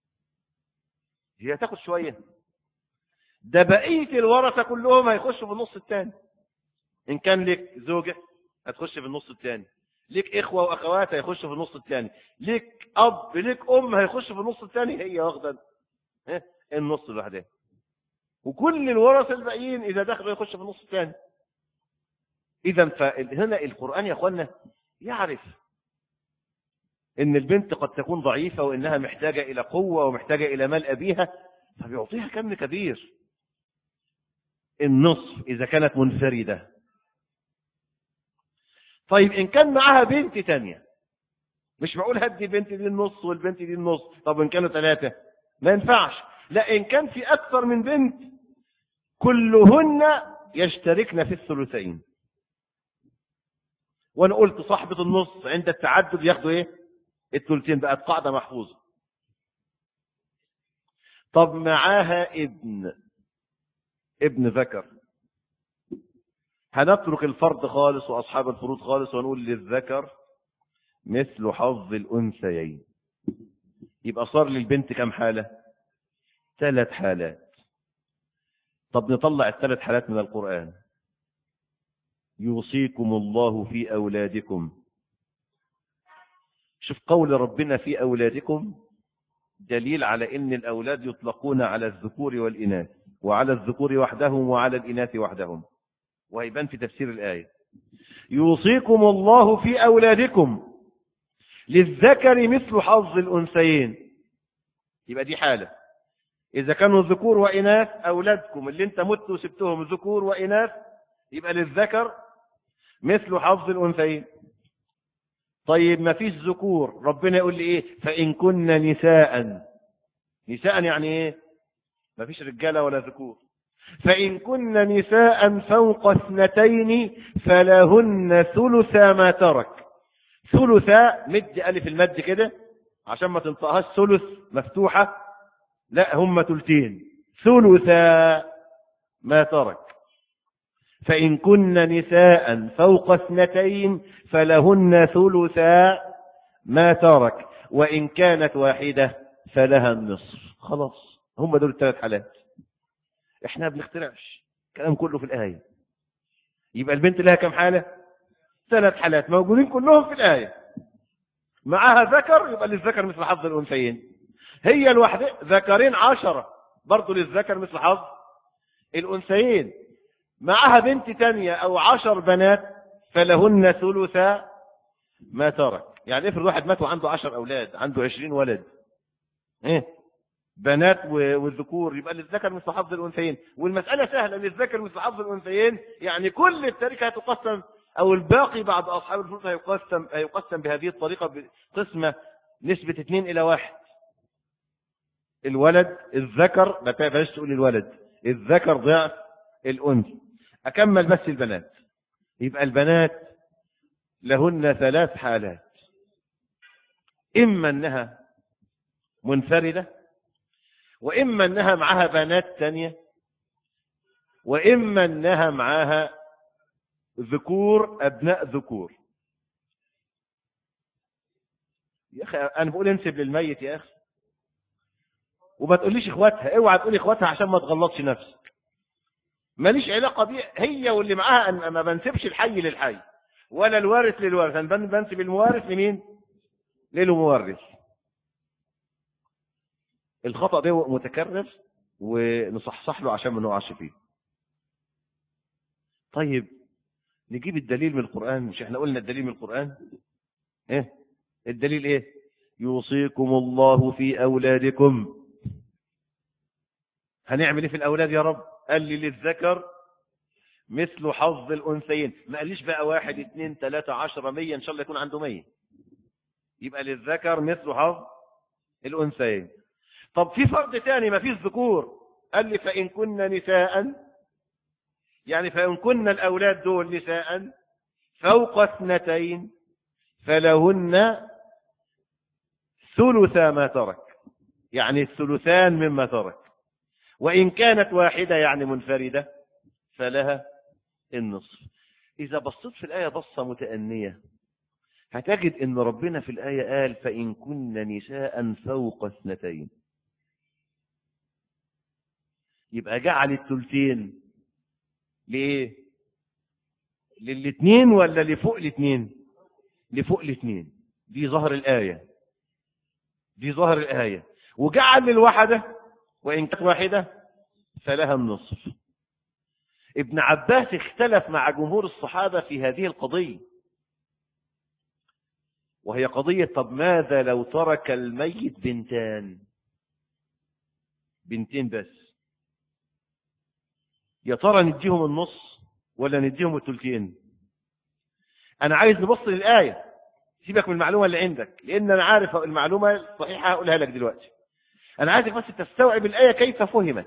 هي هتاخد شوية، ده بقية الورثة كلهم هيخشوا في النص الثاني. إن كان لك زوجة هتخش في النص الثاني، لك إخوة وأخوات هيخشوا في النص الثاني، لك أب لك أم هيخشوا في النص الثاني، هي واخدة النص لوحدها. وكل الورثة الباقيين إذا دخلوا يخشوا في النص الثاني. إذا فهنا القرآن يا أخوانا يعرف إن البنت قد تكون ضعيفة وإنها محتاجة إلى قوة ومحتاجة إلى مال أبيها، فبيعطيها كم كبير، النصف إذا كانت منفردة. طيب إن كان معها بنت تانية، مش معقول هدي بنت دي النص والبنت دي النص. طب إن كانوا 3 ما ينفعش. لا، إن كان في أكثر من بنت كلهن يشتركن في الثلثين. وأنا قلت صاحبة النص عند التعدد ياخدوا إيه؟ الثلثين، بقت قاعدة محفوظة. طب معاها ابن ذكر، هنترك الفرد خالص وأصحاب الفروض خالص ونقول للذكر مثل حظ الأنثيين. يبقى صار للبنت كم حالة؟ 3 حالات. طب نطلع ال3 حالات من القرآن. يوصيكم الله في أولادكم. شوف قول ربنا في أولادكم دليل على أن الأولاد يطلقون على الذكور والإناث، وعلى الذكور وحدهم وعلى الإناث وحدهم، وهيبان في تفسير الآية. يوصيكم الله في أولادكم للذكر مثل حظ الأنثيين. يبقى دي حالة إذا كانوا ذكور وإناث، أولادكم اللي انت مت وسبتهم ذكور وإناث، يبقى للذكر مثل حظ الأنثيين. طيب ما فيش ذكور، ربنا يقول لي إيه؟ فإن كن نساء. نساء يعني إيه؟ ما فيش رجالة ولا ذكور. فإن كن نساء فوق 2 فلهن ثلث ما ترك. ثلثا مد ألف المد كده عشان ما تنطقهاش ثلث مفتوحة، لا هم ثلثين. ثلثا ما ترك. فإن كن نساء فوق 2 فلهن ثلثا ما ترك، وإن كانت واحدة فلها النصف. خلاص هم دول 3 حالات. احنا ما بنخترعش، الكلام كله في الآية. يبقى البنت لها كم حالة؟ 3 حالات موجودين كلهم في الآية. معها ذكر يبقى للذكر مثل حظ الأنثيين. هي الواحدة ذكرين 10 برضه للذكر مثل حظ الأنثيين. معها بنت تانية أو 10 بنات فلهن ثلثا ما ترك. يعني افرض واحد مات وعنده 10 أولاد، عنده 20 ولد، ايه بنات والذكور، يبقى للذكر مثل حظ الأنثيين. والمسألة سهلة، للذكر مثل حظ الأنثيين يعني كل التركة هتقسم، أو الباقي بعد أصحاب الفرصة هيقسم بهذه الطريقة بقسمة نسبة 2:1. الولد الذكر، ما تبقاش تقول الولد الذكر ضعف الأنثى. أكمل بس البنات. يبقى البنات لهن 3 حالات: إما أنها منفردة، وإما أنها معها بنات تانية، وإما أنها معها ذكور أبناء ذكور. يا أخي أنا بقول انسب للميت يا أخي، وما تقوليش إخواتها. اوعى تقولي إخواتها عشان ما تغلطش نفسك. ماليش علاقة بيه هي واللي معاها. أنا ما بنسبش الحي للحي ولا الوارث للوارث. أنا بنسب الموارث لمين؟ للمورث. الخطأ ده متكرر ونصحصح له عشان ما نقعش فيه. طيب نجيب الدليل من القرآن. مش احنا قلنا الدليل من القرآن؟ ايه الدليل؟ ايه؟ يوصيكم الله في أولادكم. هنعمل ايه في الأولاد يا رب؟ قال لي للذكر مثل حظ الأنثيين. ما قاليش بقى 1 2 3 10 100، إن شاء الله يكون عنده 100. يبقى للذكر مثل حظ الأنثيين. طب في فرد تاني ما فيش ذكور، قال لي فإن كن نساء، يعني فإن كن الأولاد دول نساء فوق 2 فلهن ثلثا ما ترك، يعني الثلثان مما ترك. وإن كانت واحدة يعني منفردة فلها النصف. إذا بصيت في الآية بصة متأنية هتجد إن ربنا في الآية قال فإن كن نساء فوق 2. يبقى جعل الثلثين لإيه؟ لل2 ولا لفوق ال2؟ لفوق ال2. دي ظهر الآية، دي ظهر الآية. وجعل للواحدة وإن كانت واحدة فلها النصف. ابن عباس اختلف مع جمهور الصحابة في هذه القضية، وهي قضية طب ماذا لو ترك الميت بنتين بس؟ يا ترى نديهم النص ولا نديهم الثلثين؟ أنا عايز نبص للآية، سيبك من المعلومة اللي عندك، لأن أنا عارف المعلومة الصحيحة هقولها لك دلوقتي. أنا عايزك بس تستوعب الآية كيف فهمت.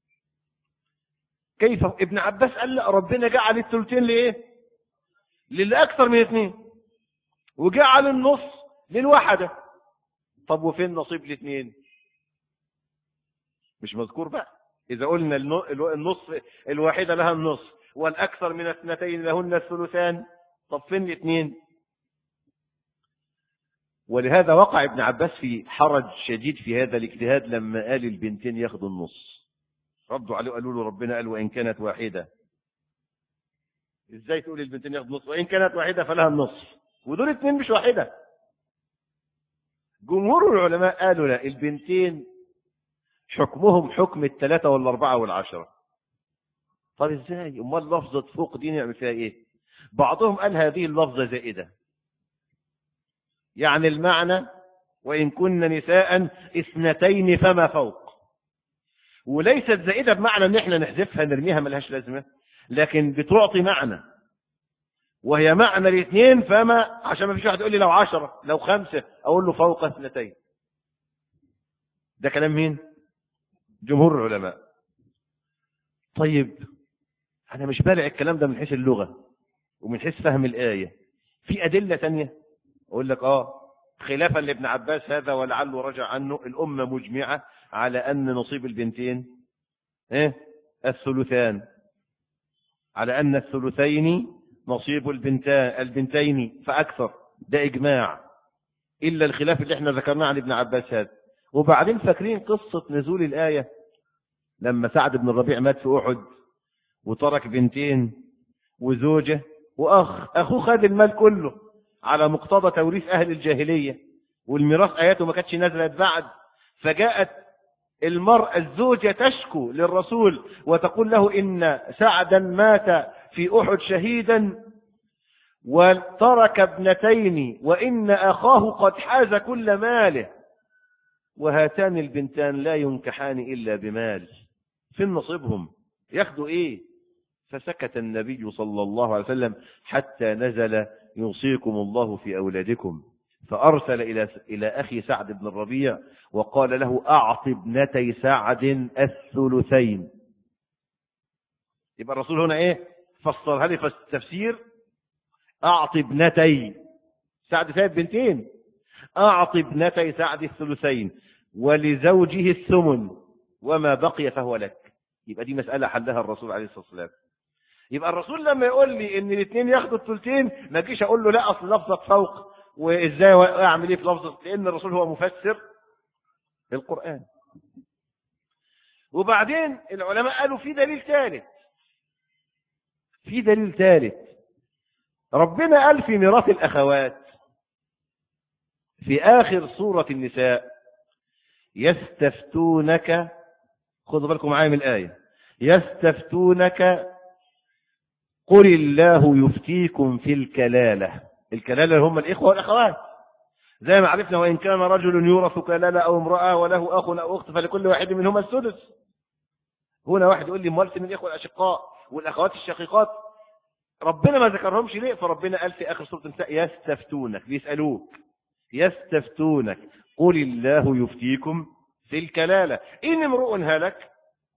كيف ابن عباس قال لا، ربنا جعل الثلثين لإيه؟ للي أكثر من 2، وجعل النص للواحدة. طب وفين نصيب ال2؟ مش مذكور بقى. إذا قلنا النص الواحدة لها النص والأكثر من 2 لهن الثلثان، طب فين ال2؟ ولهذا وقع ابن عباس في حرج شديد في هذا الاجتهاد لما قال البنتين ياخدوا النص. ردوا عليه قالوا له ربنا قال وإن كانت واحدة. ازاي تقول البنتين ياخدوا النص وإن كانت واحدة فلها النصف ودول 2 مش واحدة؟ جمهور العلماء قالوا لا، البنتين حكمهم حكم 3 وال4 وال10. طب ازاي؟ امال لفظة فوق دي نعمل فيها ايه؟ بعضهم قال هذه اللفظة زائدة، يعني المعنى وإن كن نساء 2 فما فوق، وليست زائدة بمعنى ان احنا نحذفها نرميها ملهاش لازمة، لكن بتعطي معنى، وهي معنى 2 فما، عشان ما فيش واحد يقول لي لو 10 لو 5 اقول له فوق 2. ده كلام مين؟ جمهور العلماء. طيب انا مش بالع الكلام ده من حيث اللغة ومن حيث فهم الآية، في أدلة تانية. أقول لك خلافا لابن عباس هذا ولعله رجع عنه، الأمة مجمعة على أن نصيب البنتين الثلثان، على أن الثلثين نصيب البنتين فأكثر، ده إجماع، إلا الخلاف اللي احنا ذكرناه عن ابن عباس هذا. وبعدين فاكرين قصة نزول الآية لما سعد بن الربيع مات في أحد وترك بنتين وزوجة وأخ، أخوه خد المال كله على مقتضى توريث أهل الجاهلية، والميراث آياته ما كانتش نزلت بعد، فجاءت المرأة الزوجة تشكو للرسول وتقول له إن سعدا مات في أحد شهيدا وترك ابنتين وإن أخاه قد حاز كل ماله وهاتان البنتان لا ينكحان إلا بمال، فين نصيبهم؟ ياخدوا إيه؟ فسكت النبي صلى الله عليه وسلم حتى نزل يوصيكم الله في أولادكم، فأرسل إلى أخي سعد بن الربيع وقال له أعط ابنتي سعد الثلثين. يبقى الرسول هنا فسرها لي في التفسير، أعط ابنتي سعد سايب بنتين، أعط ابنتي سعد الثلثين ولزوجه الثمن وما بقي فهو لك. يبقى دي مسألة حلها الرسول عليه الصلاة والسلام. يبقى الرسول لما يقول لي ان الاثنين ياخدوا الثلثين ما اجيش اقول له لا اصل لفظة فوق وازاي اعمل ايه في لفظة، لان الرسول هو مفسر القرآن. وبعدين العلماء قالوا في دليل ثالث، ربنا قال في ميراث الأخوات في آخر سورة النساء يستفتونك، خذوا بالكم معايا من الآية، يستفتونك قل الله يفتيكم في الكلالة. الكلالة هم الإخوة والأخوات، زي ما عرفنا وإن كان رجل يورث كلالة أو امرأة وله أخ أو أخت فلكل واحد منهما السدس. هنا واحد يقول لي موالس من الإخوة الأشقاء والأخوات الشقيقات ربنا ما ذكرهمش ليه؟ فربنا قال في آخر سورة النساء يستفتونك، بيسألوك يستفتونك قل الله يفتيكم في الكلالة إن امرؤ هلك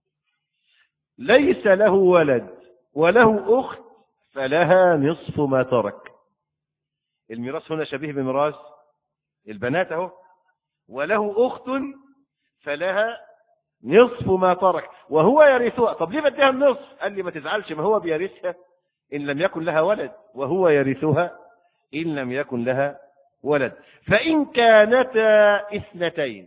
ليس له ولد وله أخت فلها نصف ما ترك. الميراث هنا شبيه بميراث البنات اهو، وله أخت فلها نصف ما ترك وهو يرثها. طب ليه بديها النصف؟ قال لي ما تزعلش، ما هو بيرثها إن لم يكن لها ولد وهو يرثها إن لم يكن لها ولد. فإن كانتا اثنتين،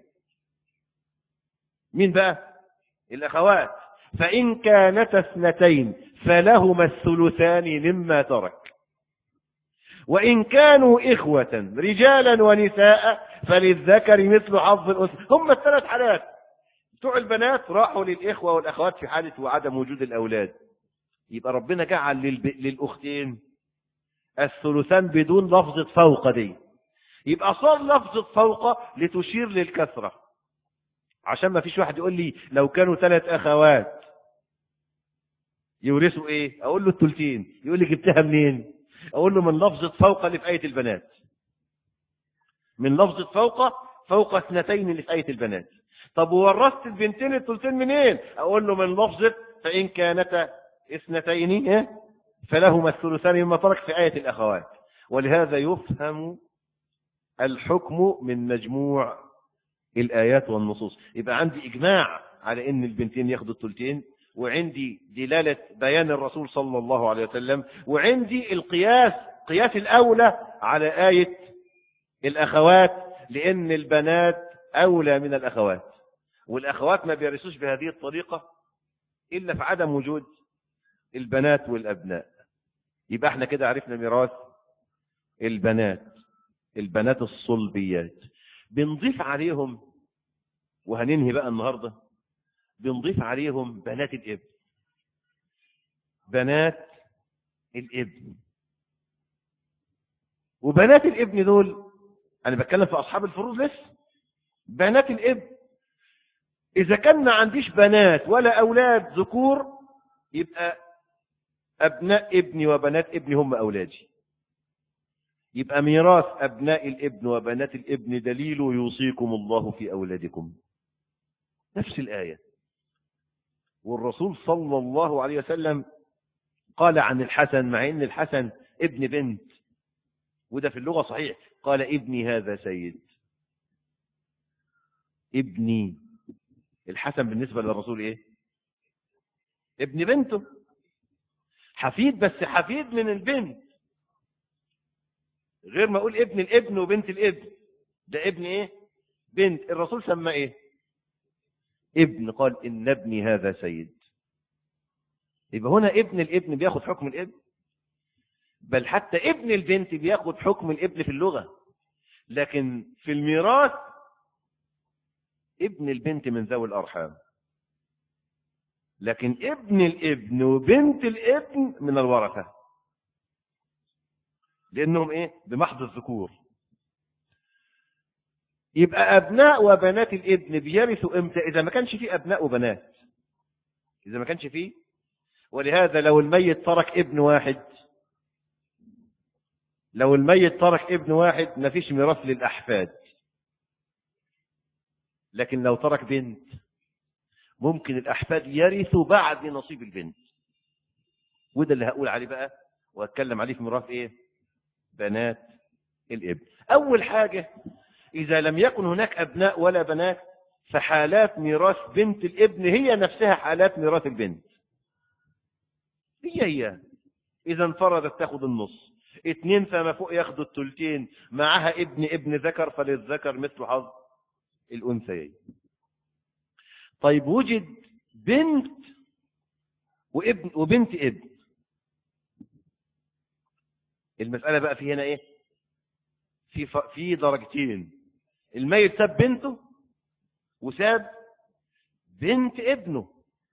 مين بقى؟ الأخوات. فإن كانتا اثنتين فلهما الثلثان مما ترك، وإن كانوا إخوة رجالا ونساء فللذكر مثل حظ الأنثيين. هم الثلاث حالات بتوع البنات راحوا للإخوة والأخوات في حالة وعدم وجود الأولاد. يبقى ربنا جعل للأختين الثلثان بدون لفظة فوق دي، يبقى صار لفظة فوق لتشير للكثرة، عشان ما فيش واحد يقول لي لو كانوا 3 أخوات يورثوا ايه؟ اقول له الثلثين. يقول لي جبتها منين؟ اقول له من لفظة فوق اللي في آية البنات، من لفظة فوق 2 اللي في آية البنات. طب وورثت البنتين الثلثين منين؟ اقول له من لفظة فإن كانتا 2 فلهما الثلثان مما ترك في آية الأخوات. ولهذا يفهم الحكم من مجموع الآيات والنصوص. يبقى عندي إجماع على أن البنتين ياخدوا الثلثين، وعندي دلالة بيان الرسول صلى الله عليه وسلم، وعندي قياس الأولى على آية الأخوات، لأن البنات أولى من الأخوات، والأخوات ما بيرثوش بهذه الطريقة إلا في عدم وجود البنات والأبناء. يبقى احنا كده عرفنا ميراث البنات الصلبيات. بنضيف عليهم، وهننهي بقى النهاردة، بنضيف عليهم بنات الابن. وبنات الابن دول أنا بتكلم في أصحاب الفروض لسه. بنات الابن إذا كان ما عنديش بنات ولا أولاد ذكور يبقى أبناء ابني وبنات ابني هم أولادي. يبقى ميراث أبناء الابن وبنات الابن دليل يوصيكم الله في أولادكم، نفس الآية. والرسول صلى الله عليه وسلم قال عن الحسن، مع أن الحسن ابن بنت، وده في اللغة صحيح، قال ابني هذا سيد. ابني. الحسن بالنسبة للرسول ايه؟ ابن بنته. حفيد، بس حفيد من البنت، غير ما اقول ابن الابن وبنت الابن. ده ابن ايه؟ بنت. الرسول سمى ايه؟ ابن. قال ان ابني هذا سيد. يبقى هنا ابن الابن بياخد حكم الابن، بل حتى ابن البنت بياخد حكم الابن في اللغة، لكن في الميراث ابن البنت من ذوي الأرحام، لكن ابن الابن وبنت الابن من الورثة، لأنهم ايه؟ بمحض الذكور. يبقى أبناء وبنات الابن بيرثوا امتى؟ إذا ما كانش فيه أبناء وبنات، إذا ما كانش فيه. ولهذا لو الميت ترك ابن واحد، لو الميت ترك ابن واحد ما فيش ميراث للأحفاد. لكن لو ترك بنت ممكن الأحفاد يرثوا بعد نصيب البنت، وده اللي هقول عليه بقى وهتكلم عليه في ميراث ايه؟ بنات الابن. أول حاجة، إذا لم يكن هناك أبناء ولا بنات فحالات ميراث بنت الابن هي نفسها حالات ميراث البنت، هي إذا انفردت تاخد النص، 2 فما فوق ياخدوا الثلثين، معها ابن ذكر فللذكر مثل حظ الأنثيين. طيب وجد بنت وابن وبنت ابن، المسألة بقى في هنا ايه؟ في درجتين. الميت ساب بنته وساب بنت ابنه،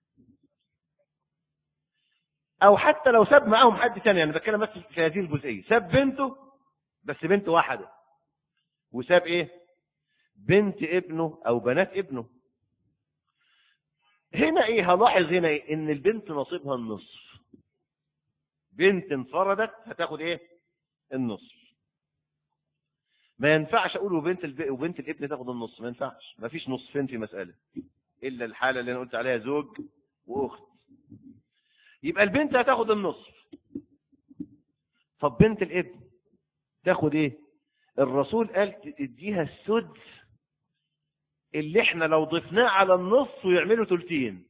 او حتى لو ساب معاهم حد تاني، انا بتكلم بس في هذه الجزئيه. ساب بنته بس بنت واحده، وساب ايه؟ بنت ابنه او بنات ابنه. هنا ايه هلاحظ؟ هنا إيه؟ ان البنت نصيبها النصف. بنت انفردت هتاخد ايه؟ النصف. ما ينفعش اقول وبنت الابن تاخد النص، ما ينفعش، ما فيش نصفين في مساله الا الحاله اللي انا قلت عليها زوج واخت. يبقى البنت هتاخد النصف. طب بنت الابن تاخد ايه؟ الرسول قال اديها السدس، اللي احنا لو ضفناه على النص ويعملوا ثلثين،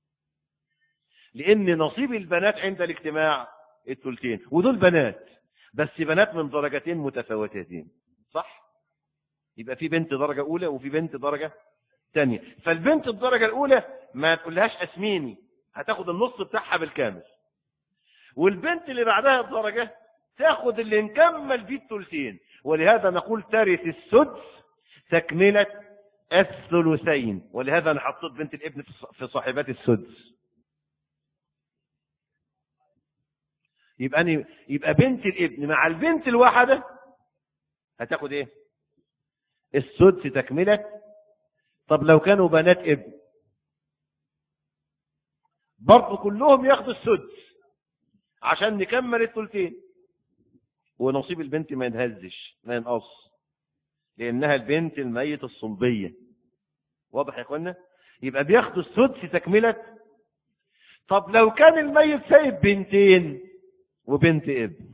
لان نصيب البنات عند الاجتماع الثلثين، ودول بنات بس بنات من درجتين متفاوتتين، صح؟ يبقى في بنت درجة أولى وفي بنت درجة ثانية. فالبنت الدرجة الأولى ما تقولهاش أسميني، هتاخد النص بتاعها بالكامل، والبنت اللي بعدها الدرجة تاخد اللي نكمل بيه الثلثين. ولهذا نقول ترث السدس تكملة الثلثين، ولهذا أنا حطيت بنت الابن في صاحبات السدس. يبقى بنت الابن مع البنت الواحدة هتاخد ايه؟ السدس تكملة. طب لو كانوا بنات ابن برضه كلهم ياخدوا السدس عشان نكمل الثلثين، ونصيب البنت ما ينهزش ما ينقص، لانها البنت الميت الصلبية. واضح يا اخوانا؟ يبقى بياخدوا السدس تكملة. طب لو كان الميت سايب بنتين وبنت ابن،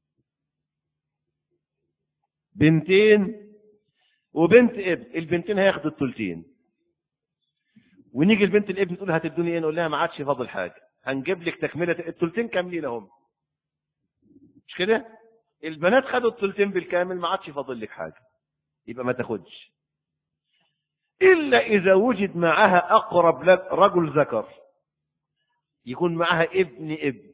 بنتين وبنت ابن، البنتين هياخدوا الثلثين، ونيجي البنت الابن تقول هتدوني ايه؟ نقول لها ما عادش فاضل حاجه، هنجيب لك تكمله الثلثين كاملين اهم، مش كده؟ البنات خدوا الثلثين بالكامل، ما عادش فاضل لك حاجه، يبقى ما تاخدش الا اذا وجد معها اقرب لك رجل ذكر، يكون معها ابن،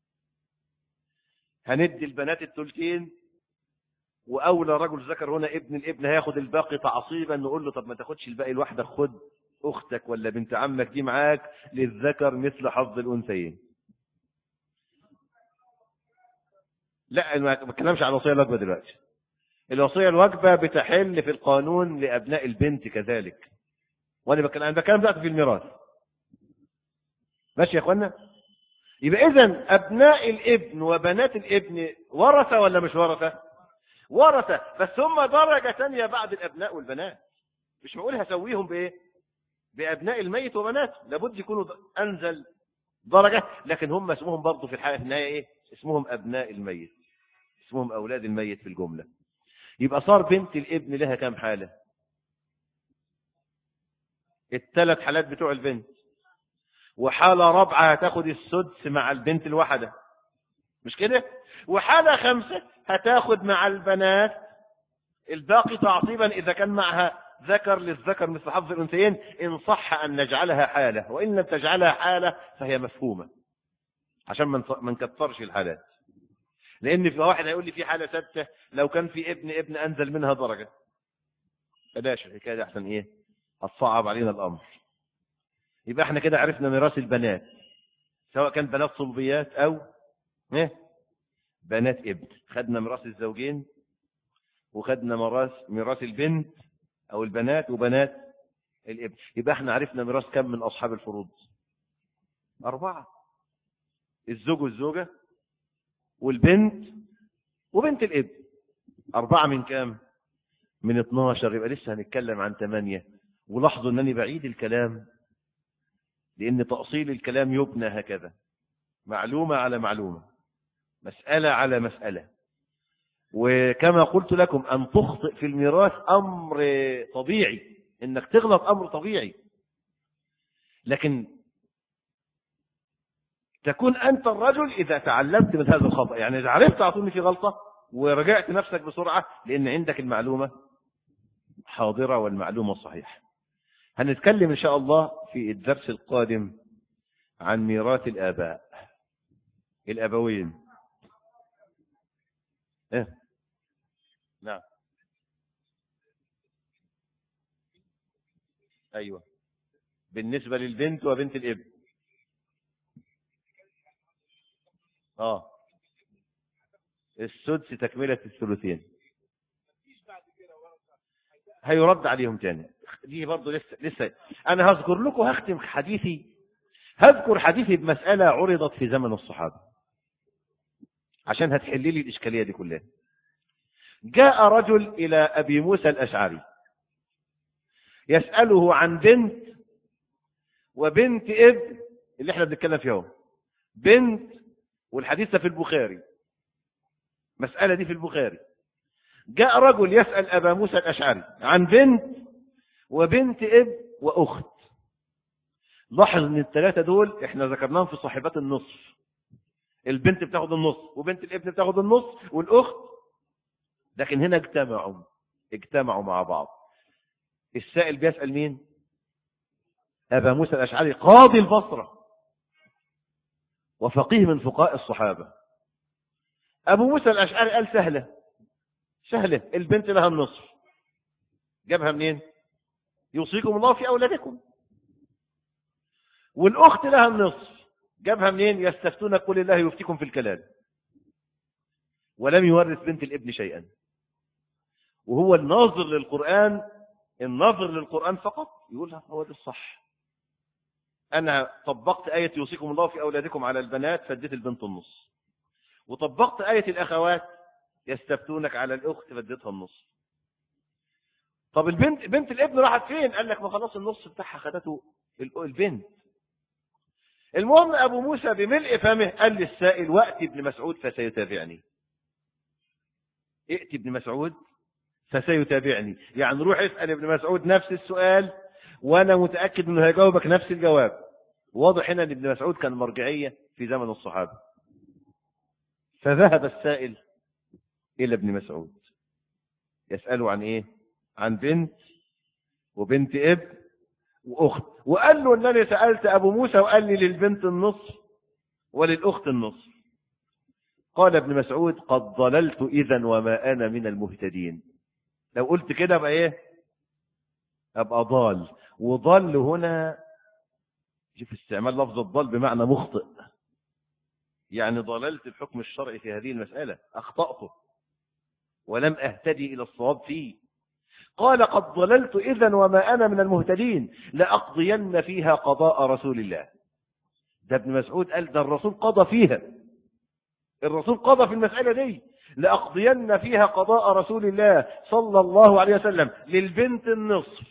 هندي البنات الثلثين، واولى رجل ذكر هنا ابن الابن هياخد الباقي تعصيبا. نقول له طب ما تاخدش الباقي لوحدك، خد اختك ولا بنت عمك دي معاك، للذكر مثل حظ الانثيين. لا ما بتكلمش عن الوصيه الواجبه دلوقتي. الوصيه الواجبه بتحل في القانون لابناء البنت كذلك، وانا بتكلم دلوقتي في الميراث. ماشي يا اخوانا؟ يبقى اذا ابناء الابن وبنات الابن ورثه ولا مش ورثه؟ ورثه، بس هم درجه ثانيه بعد الابناء والبنات. مش معقول هسويهم بايه؟ بابناء الميت وبناته، لابد يكونوا انزل درجه، لكن هم اسمهم برضه في الحقيقه في النهايه ايه؟ اسمهم ابناء الميت، اسمهم اولاد الميت في الجمله. يبقى صار بنت الابن لها كام حالة؟ الثلاث حالات بتوع البنت، وحالة رابعة هتاخد السدس مع البنت الواحدة، مش كده؟ وحالة خامسة هتاخد مع البنات الباقي تعصيبا إذا كان معها ذكر للذكر مثل حظ الأنثيين، إن صح أن نجعلها حالة، وإن لم تجعلها حالة فهي مفهومة عشان ما نكترش الحالات. لأن في واحد هيقول لي في حالة ثابتة لو كان في ابن أنزل منها درجة، بلاش الحكاية دي أحسن، إيه هتصعب علينا الأمر. يبقى احنا كده عرفنا ميراث البنات، سواء كان بنات صلبيات أو بنات ابن. خدنا ميراث الزوجين، وخدنا ميراث البنت أو البنات وبنات الابن. يبقى احنا عرفنا ميراث كم من أصحاب الفروض؟ 4، الزوج والزوجة والبنت وبنت الابن. 4 من كام؟ من 12. يبقى لسه هنتكلم عن 8. ولاحظوا أنني بعيد الكلام لأن تأصيل الكلام يبنى هكذا، معلومة على معلومة، مسألة على مسألة. وكما قلت لكم أن تخطئ في الميراث أمر طبيعي، إنك تغلط أمر طبيعي، لكن تكون أنت الرجل إذا تعلمت من هذا الخطأ. يعني إذا عرفت أعطوني في غلطة ورجعت نفسك بسرعة، لأن عندك المعلومة حاضرة والمعلومة صحيحة. هنتكلم إن شاء الله في الدرس القادم عن ميراث الآباء، الأبوين. نعم، أيوة، بالنسبة للبنت وبنت الابن. السدس تكملة الثلثين، هيرد عليهم تاني. دي برضو لسه أنا هذكر لكم، هختم هذكر حديثي بمسألة عرضت في زمن الصحابة عشان هتحل لي الإشكالية دي كلها. جاء رجل إلى أبي موسى الأشعري يسأله عن بنت وبنت ابن، اللي احنا بنتكلم فيها بنت، والحديث في البخاري، مسألة دي في البخاري. جاء رجل يسأل أبا موسى الأشعري عن بنت وبنت ابن وأخت. لاحظ ان الثلاثة دول احنا ذكرناهم في صاحبات النصف، البنت بتاخد النص وبنت الابن بتاخد النص والأخت، لكن هنا اجتمعوا مع بعض. السائل بيسأل مين؟ أبا موسى الأشعري، قاضي البصرة وفقيه من فقهاء الصحابة. أبو موسى الأشعري قال سهلة، البنت لها النصف. جابها منين؟ يوصيكم الله في أولادكم. والأخت لها النصف، جابها منين؟ يستفتون قل الله يفتيكم في الكلام. ولم يورث بنت الابن شيئا. وهو الناظر للقرآن فقط يقول هو ده الصح. أنا طبقت آية يوصيكم الله في أولادكم على البنات فديت البنت النص، وطبقت آية الأخوات يستفتونك على الأخت فديتها النص. طب بنت الابن راحت فين؟ قال لك ما خلاص النص بتاعها خدته البنت. المهم أبو موسى بملء فمه قال للسائل وأتي ابن مسعود فسيتابعني. ائتي ابن مسعود فسيتابعني، يعني روح اسأل ابن مسعود نفس السؤال وأنا متأكد أنه هيجاوبك نفس الجواب. واضح هنا أن ابن مسعود كان مرجعية في زمن الصحابة. فذهب السائل إلى ابن مسعود يسأله عن إيه؟ عن بنت وبنت ابن وأخت، وقال له أنني سألت أبو موسى وقال لي للبنت النصف وللأخت النصف. قال ابن مسعود قد ضللت إذن وما أنا من المهتدين. لو قلت كده أبقى إيه؟ أبقى ضال. وضل هنا شوف استعمال لفظ الضال بمعنى مخطئ، يعني ضللت الحكم الشرعي في هذه المسألة، أخطأته ولم أهتدي إلى الصواب فيه. قال قد ضللت إذن وما أنا من المهتدين لأقضين فيها قضاء رسول الله. ده ابن مسعود قال ده الرسول قضى فيها، الرسول قضى في المسألة دي، لأقضين فيها قضاء رسول الله صلى الله عليه وسلم. للبنت النصف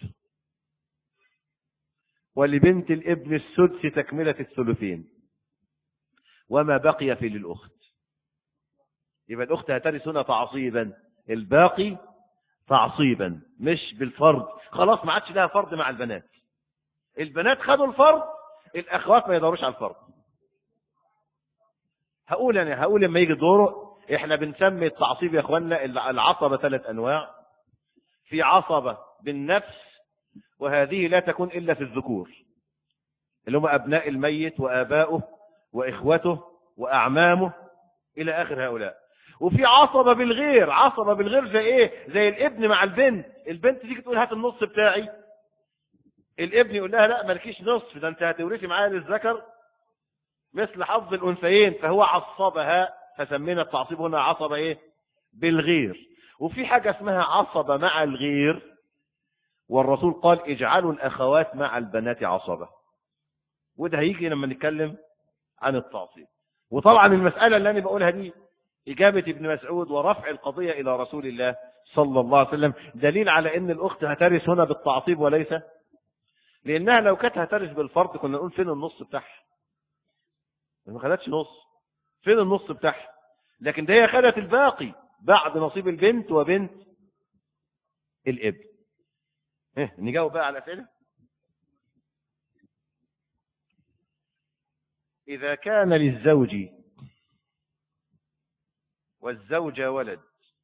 ولبنت الابن السدس تكملة الثلثين، وما بقي في للأخت. يبقى الأخت هترث هنا تعصيبا، الباقي تعصيبا مش بالفرض. خلاص ما عادش لها فرض مع البنات. البنات خدوا الفرض، الأخوات ما يدوروش على الفرض. هقول لما يجي دوره. احنا بنسمي التعصيب يا اخوانا العصبة 3 أنواع. في عصبة بالنفس، وهذه لا تكون إلا في الذكور، اللي هم أبناء الميت وآباؤه وإخوته وأعمامه إلى آخر هؤلاء. وفي عصبة بالغير. عصبة بالغير زي إيه؟ زي الابن مع البنت. البنت تيجي تقول هات النص بتاعي، الابن يقول لها لا مالكيش نصف، ده أنت هتورثي معايا للذكر مثل حظ الأنثيين، فهو عصبها. فسمينا التعصيب هنا عصبة إيه؟ بالغير. وفي حاجة اسمها عصبة مع الغير، والرسول قال اجعلوا الأخوات مع البنات عصبة، وده هيجي لما نتكلم عن التعصيب. وطبعا المسألة اللي أنا بقولها دي إجابة ابن مسعود ورفع القضية إلى رسول الله صلى الله عليه وسلم دليل على أن الأخت هترث هنا بالتعصيب وليس، لأنها لو كانت هترث بالفرض كنا نقول فين النص بتاعها؟ ما خدتش نص، فين النص بتاعها؟ لكن ده هي خدت الباقي بعد نصيب البنت وبنت الابن. نجاوب بقى على الأسئلة. إذا كان للزوج والزوجة ولد،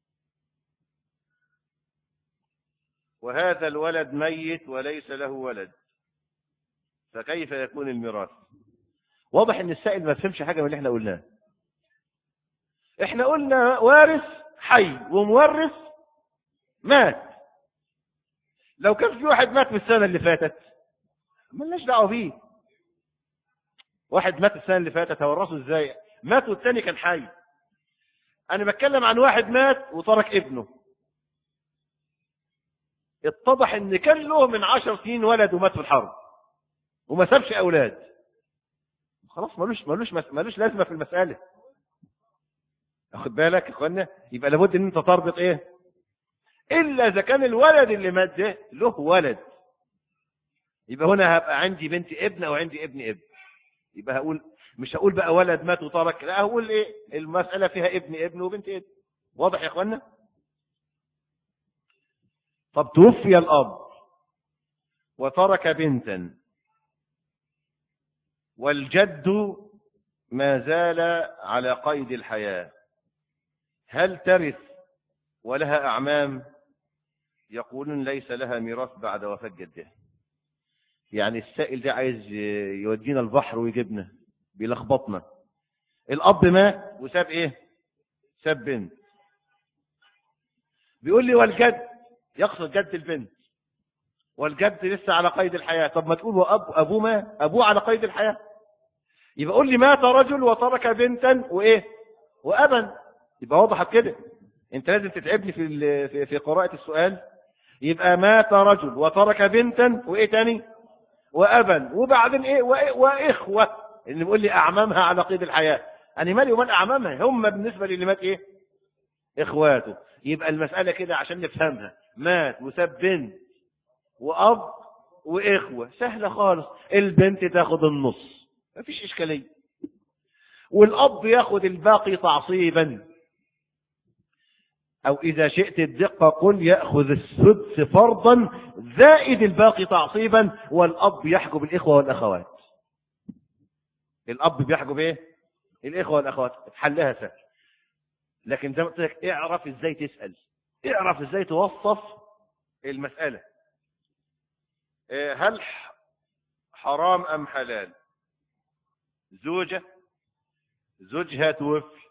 وهذا الولد ميت وليس له ولد، فكيف يكون الميراث؟ واضح ان السائل ما فهمش حاجة من اللي احنا قلناه. احنا قلنا وارث حي ومورث مات. لو كان في واحد مات من السنة اللي فاتت مالناش دعوه بيه. واحد مات السنة اللي فاتت هورثه ازاي؟ مات والثاني كان حي. انا بتكلم عن واحد مات وترك ابنه، اتضح ان كان له من 10 سنين ولد ومات في الحرب وما سابش اولاد، خلاص ملوش لازمه في المساله. اخد بالك يا اخوانا؟ يبقى لابد ان انت تربط ايه؟ الا اذا كان الولد اللي مات ده له ولد، يبقى هنا هبقى عندي بنت ابن او عندي ابن ابن. يبقى مش هقول بقى ولد مات وترك، لا هقول ايه؟ المساله فيها ابن ابن وبنت ابن. واضح يا اخوانا؟ طب توفي الاب وترك بنتا والجد ما زال على قيد الحياة، هل ترث ولها أعمام؟ يقولون ليس لها ميراث بعد وفاة جدها. يعني السائل ده عايز يودينا البحر ويجيبنا، بيلخبطنا. الأب مات وساب إيه؟ ساب بنت. بيقول لي والجد، يقصد جد البنت، والجد لسه على قيد الحياة. طب ما تقول أبوه مات، أبوه على قيد الحياة. يبقى قول لي مات رجل وترك بنتا وإيه؟ وأبا. يبقى وضحت كده. انت لازم تتعبني في قراءة السؤال. يبقى مات رجل وترك بنتا وايه تاني؟ وابا. وبعدين ايه؟ واخوة، اللي بيقول لي اعمامها على قيد الحياة. انا مالي ومال اعمامها؟ هم بالنسبة للي مات ايه؟ اخواته. يبقى المسألة كده عشان نفهمها، مات وساب بنت واب واخوة، سهلة خالص. البنت تاخد النص مفيش اشكالية، والاب ياخد الباقي تعصيبا، أو إذا شئت الدقة قل يأخذ السدس فرضا زائد الباقي تعصيبا، والأب يحجب الإخوة والأخوات. الأب بيحجب إيه؟ الإخوة والأخوات. حلها سهل، لكن زي ما قلت لك اعرف إزاي تسأل، اعرف إزاي توصف المسألة. هل حرام أم حلال زوجها توفي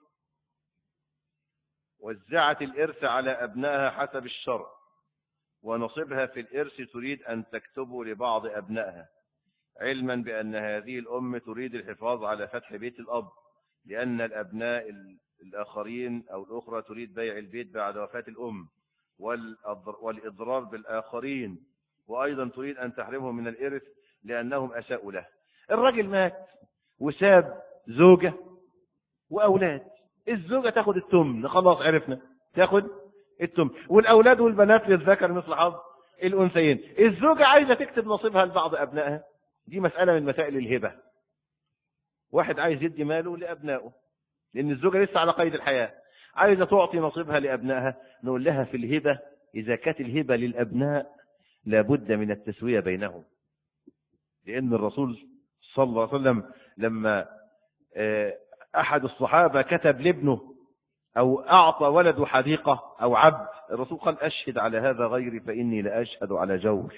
وزعت الإرث على أبنائها حسب الشرع، ونصيبها في الإرث تريد أن تكتبه لبعض أبنائها، علما بأن هذه الأم تريد الحفاظ على فتح بيت الأب، لأن الأبناء الآخرين أو الأخرى تريد بيع البيت بعد وفاة الأم والإضرار بالآخرين، وأيضا تريد أن تحرمهم من الإرث لأنهم أساءوا له. الرجل مات وساب زوجة وأولاد. الزوجة تاخد التمن، خلاص عرفنا، تاخد التمن، والأولاد والبنات للذكر مثل حظ الأنثيين. الزوجة عايزة تكتب نصيبها لبعض أبنائها، دي مسألة من مسائل الهبة. واحد عايز يدي ماله لأبنائه لأن الزوجة لسه على قيد الحياة، عايزة تعطي نصيبها لأبنائها، نقول لها في الهبة إذا كانت الهبة للأبناء لابد من التسوية بينهم، لأن الرسول صلى الله عليه وسلم لما أحد الصحابة كتب لابنه أو أعطى ولده حديقة أو عبد، الرسول قال أشهد على هذا غيري فإني لأشهد على جور.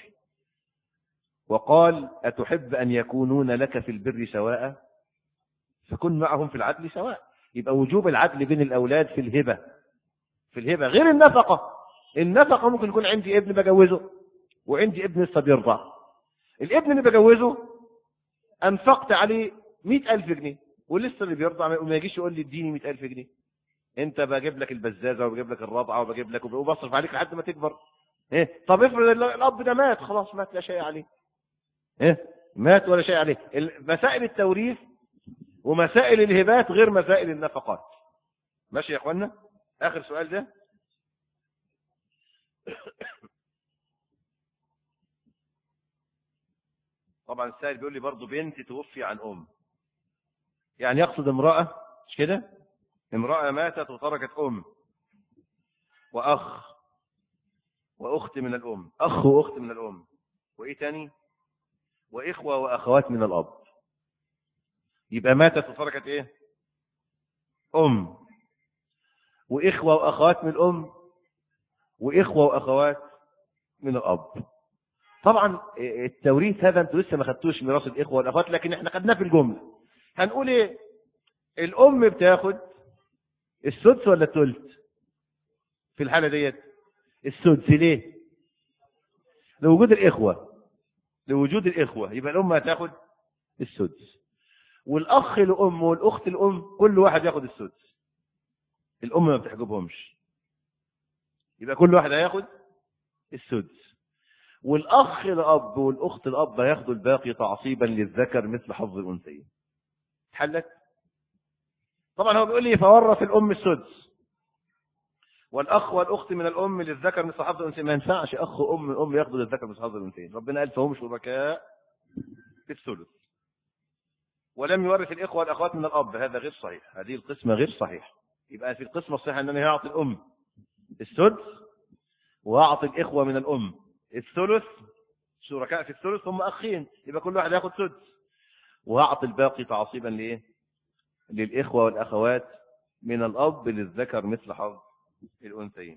وقال أتحب أن يكونون لك في البر سواء فكن معهم في العدل سواء. يبقى وجوب العدل بين الأولاد في الهبة، في الهبة غير النفقة. النفقة ممكن يكون عندي ابن بجوزه وعندي ابن لسه بيرضع، الابن اللي بجوزه أنفقت عليه 100,000 جنيه ولسه اللي بيرضع ما يجيش يقول لي اديني 100,000 جنيه، انت بجيب لك البزازة وبجيب لك الرضعة وبجيب لك وبصرف عليك لحد ما تكبر. ايه طب افرض الاب ده مات، خلاص مات لا شيء عليه، ايه مات ولا شيء عليه. مسائل التوريث ومسائل الهبات غير مسائل النفقات. ماشي يا اخوانا؟ اخر سؤال ده طبعا السائل بيقول لي برضه بنت توفي عن ام، يعني يقصد امرأة مش كده؟ امرأة ماتت وتركت ام واخ واخت من الام، اخ واخت من الام، وايه تاني؟ واخوة واخوات من الاب. يبقى ماتت وتركت ايه؟ ام واخوة واخوات من الام واخوة واخوات من الاب. طبعا التوريث هذا انتوا لسه ما خدتوش ميراث الاخوة والاخوات، لكن احنا خدناه في الجملة. هنقول ايه؟ الام بتاخد السدس ولا الثلث في الحالة ديت؟ السدس. ليه؟ لوجود الإخوة، لوجود الإخوة يبقى الأم هتاخد السدس، والأخ الأم والأخت الأم كل واحد ياخد السدس، الأم ما بتحجبهمش، يبقى كل واحد هياخد السدس، والأخ الأب والأخت الأب هياخدوا الباقي تعصيبا للذكر مثل حظ الأنثيين. اتحلت؟ طبعا هو بيقول لي فورث الأم السدس والأخ والأخت من الأم للذكر مثل حظ الأنثيين. ما ينفعش أخ وأم من الأم ياخدوا للذكر مثل حظ الأنثيين، ربنا قال فهم شركاء في الثلث. ولم يورث الإخوة والأخوات من الأب، هذا غير صحيح، هذه القسمة غير صحيحة. يبقى في القسمة الصحيحة أنني هعطي الأم السدس وأعطي الإخوة من الأم الثلث، شركاء في الثلث هم أخين، يبقى كل واحد ياخد سدس، وأعطي الباقي تعصيبا لإيه؟ للإخوة والأخوات من الأب للذكر مثل حظ الأنثيين.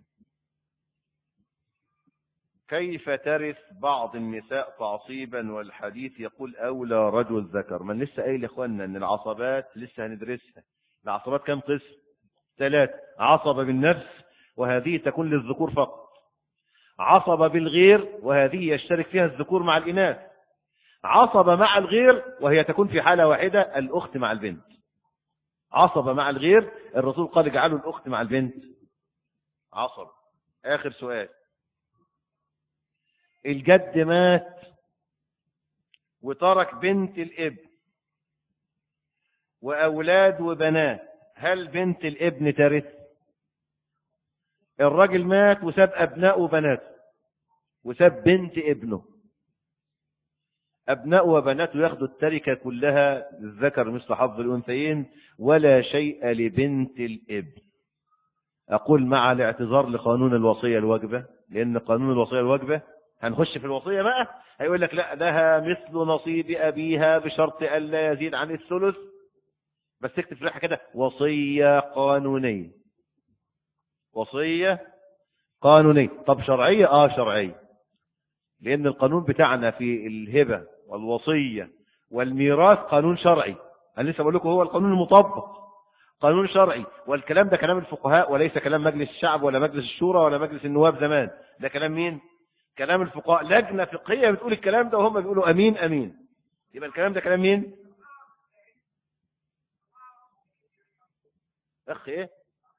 كيف ترث بعض النساء تعصيبا والحديث يقول أولى رجل ذكر؟ من لسه قايل يا إخواننا أن العصبات لسه هندرسها. العصبات كم قسم؟ 3. عصبة بالنفس وهذه تكون للذكور فقط، عصبة بالغير وهذه يشترك فيها الذكور مع الإناث، عصبة مع الغير وهي تكون في حالة واحدة الأخت مع البنت. عصبة مع الغير الرسول قال اجعلوا الأخت مع البنت عصبة. آخر سؤال، الجد مات وترك بنت الابن وأولاد وبنات، هل بنت الابن ترث؟ الراجل مات وساب أبناء وبناته وساب بنت ابنه، أبناء وبناته ياخدوا التركة كلها للذكر مثل حظ الأنثيين ولا شيء لبنت الابن. أقول مع الاعتذار لقانون الوصية الواجبة، لأن قانون الوصية الواجبة هنخش في الوصية بقى هيقول لك لا لها مثل نصيب أبيها بشرط ألا يزيد عن الثلث، بس اكتب في ريحة كده وصية قانونية، وصية قانونية. طب شرعية؟ شرعية، لأن القانون بتاعنا في الهبة والوصية والميراث قانون شرعي. أنا لسه بقول لكم هو القانون المطبق قانون شرعي، والكلام ده كلام الفقهاء وليس كلام مجلس الشعب ولا مجلس الشورى ولا مجلس النواب زمان، ده كلام مين؟ كلام الفقهاء، لجنة فقهية بتقول الكلام ده وهم بيقولوا أمين أمين. يبقى الكلام ده كلام مين؟ أخ إيه؟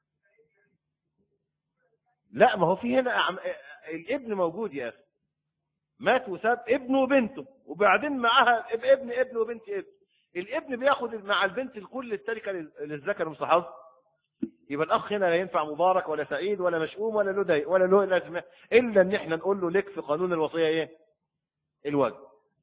لا ما هو في هنا الابن موجود يا أخي، مات وساب ابنه وبنته وبعدين معاها ابن وبنت ابن، الابن بياخد مع البنت كل التركه للذكر مثل حظ. يبقى الاخ هنا لا ينفع مبارك ولا سعيد ولا مشؤوم ولا له ضيق ولا له لازمه الا ان احنا نقول له لك في قانون الوصيه ايه؟ الواجب.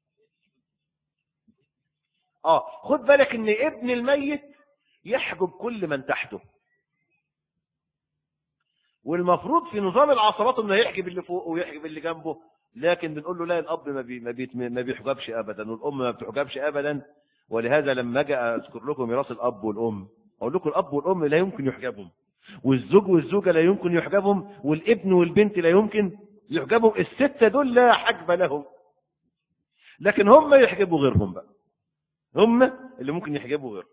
خد بالك ان ابن الميت يحجب كل من تحته، والمفروض في نظام العصبات انه يحجب اللي فوق ويحجب اللي جنبه، لكن بنقول له لا، الاب ما بيحجبش ابدا، والام ما بتحجبش ابدا. ولهذا لما اجي اذكر لكم ميراث الاب والام اقول لكم الاب والام لا يمكن يحجبهم، والزوج والزوجه لا يمكن يحجبهم، والابن والبنت لا يمكن يحجبهم. السته دول لا حجب لهم، لكن هم يحجبوا غيرهم بقى، هم اللي ممكن يحجبوا غيرهم.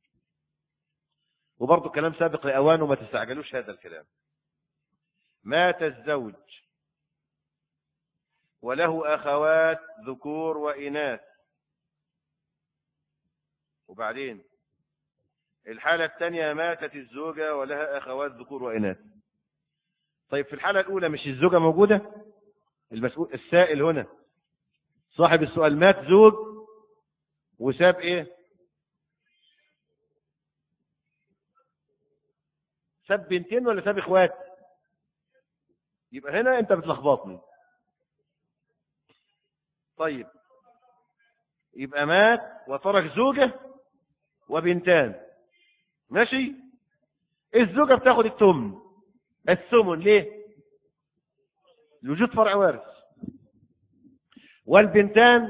وبرضه الكلام سابق لأوانه، ما تستعجلوش هذا الكلام. مات الزوج وله أخوات ذكور وإناث، وبعدين الحالة الثانية ماتت الزوجة ولها أخوات ذكور وإناث. طيب في الحالة الأولى مش الزوجة موجودة؟ المسؤول السائل هنا صاحب السؤال مات زوج وساب إيه؟ ساب بنتين ولا ساب إخوات؟ يبقى هنا أنت بتلخبطني. طيب يبقى مات وترك زوجة وبنتان، ماشي. الزوجة بتاخد الثمن ليه؟ لوجود فرع وارث. والبنتان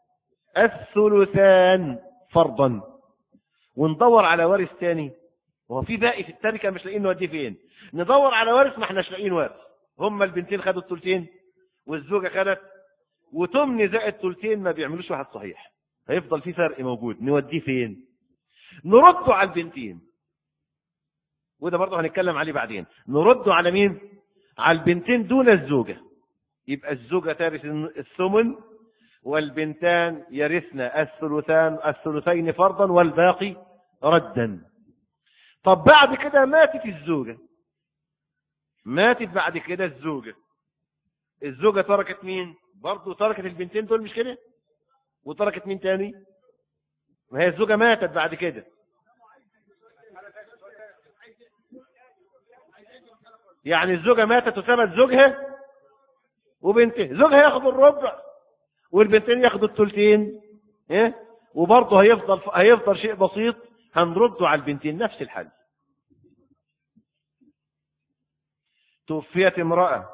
الثلثان فرضا. وندور على وارث تاني، وهو في باقي في التركه مش لاقيين نوديه فين. ندور على وارث، ما احناش لاقيين وارث. هما البنتين خدوا الثلثين والزوجه خدت، وتمن زائد ثلثين ما بيعملوش واحد صحيح، هيفضل في فرق موجود. نوديه فين؟ نرده على البنتين، وده برضه هنتكلم عليه بعدين. نرده على مين؟ على البنتين دون الزوجه. يبقى الزوجه ترث الثمن، والبنتان يرثن الثلثين فرضا والباقي ردا. طب بعد كده ماتت الزوجة، ماتت بعد كده الزوجة تركت مين؟ برضه تركت البنتين دول، مش كده؟ وتركت مين تاني؟ ما هي الزوجة ماتت بعد كده، يعني الزوجة ماتت وسابت زوجها وبنته. زوجها ياخد الربع والبنتين ياخدوا الثلثين، ايه؟ وبرضه هيفضل شيء بسيط، هنرده على البنتين نفس الحل. توفيت امرأة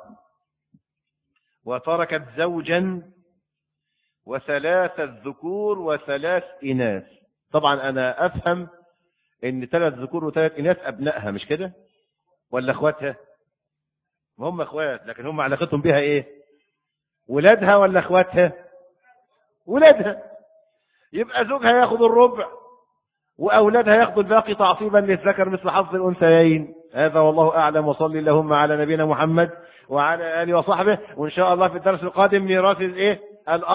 وتركت زوجا وثلاثة ذكور وثلاث إناث. طبعا أنا أفهم إن 3 ذكور و3 إناث أبنائها، مش كده؟ ولا أخواتها؟ هم أخوات، لكن هم علاقتهم بها إيه؟ ولادها ولا أخواتها؟ ولادها. يبقى زوجها ياخد الربع وأولادها ياخدوا الباقي تعصيبا للذكر مثل حظ الأنثيين. هذا والله أعلم. وصلي اللهم على نبينا محمد وعلى آله وصحبه. وإن شاء الله في الدرس القادم ميراث الإيه؟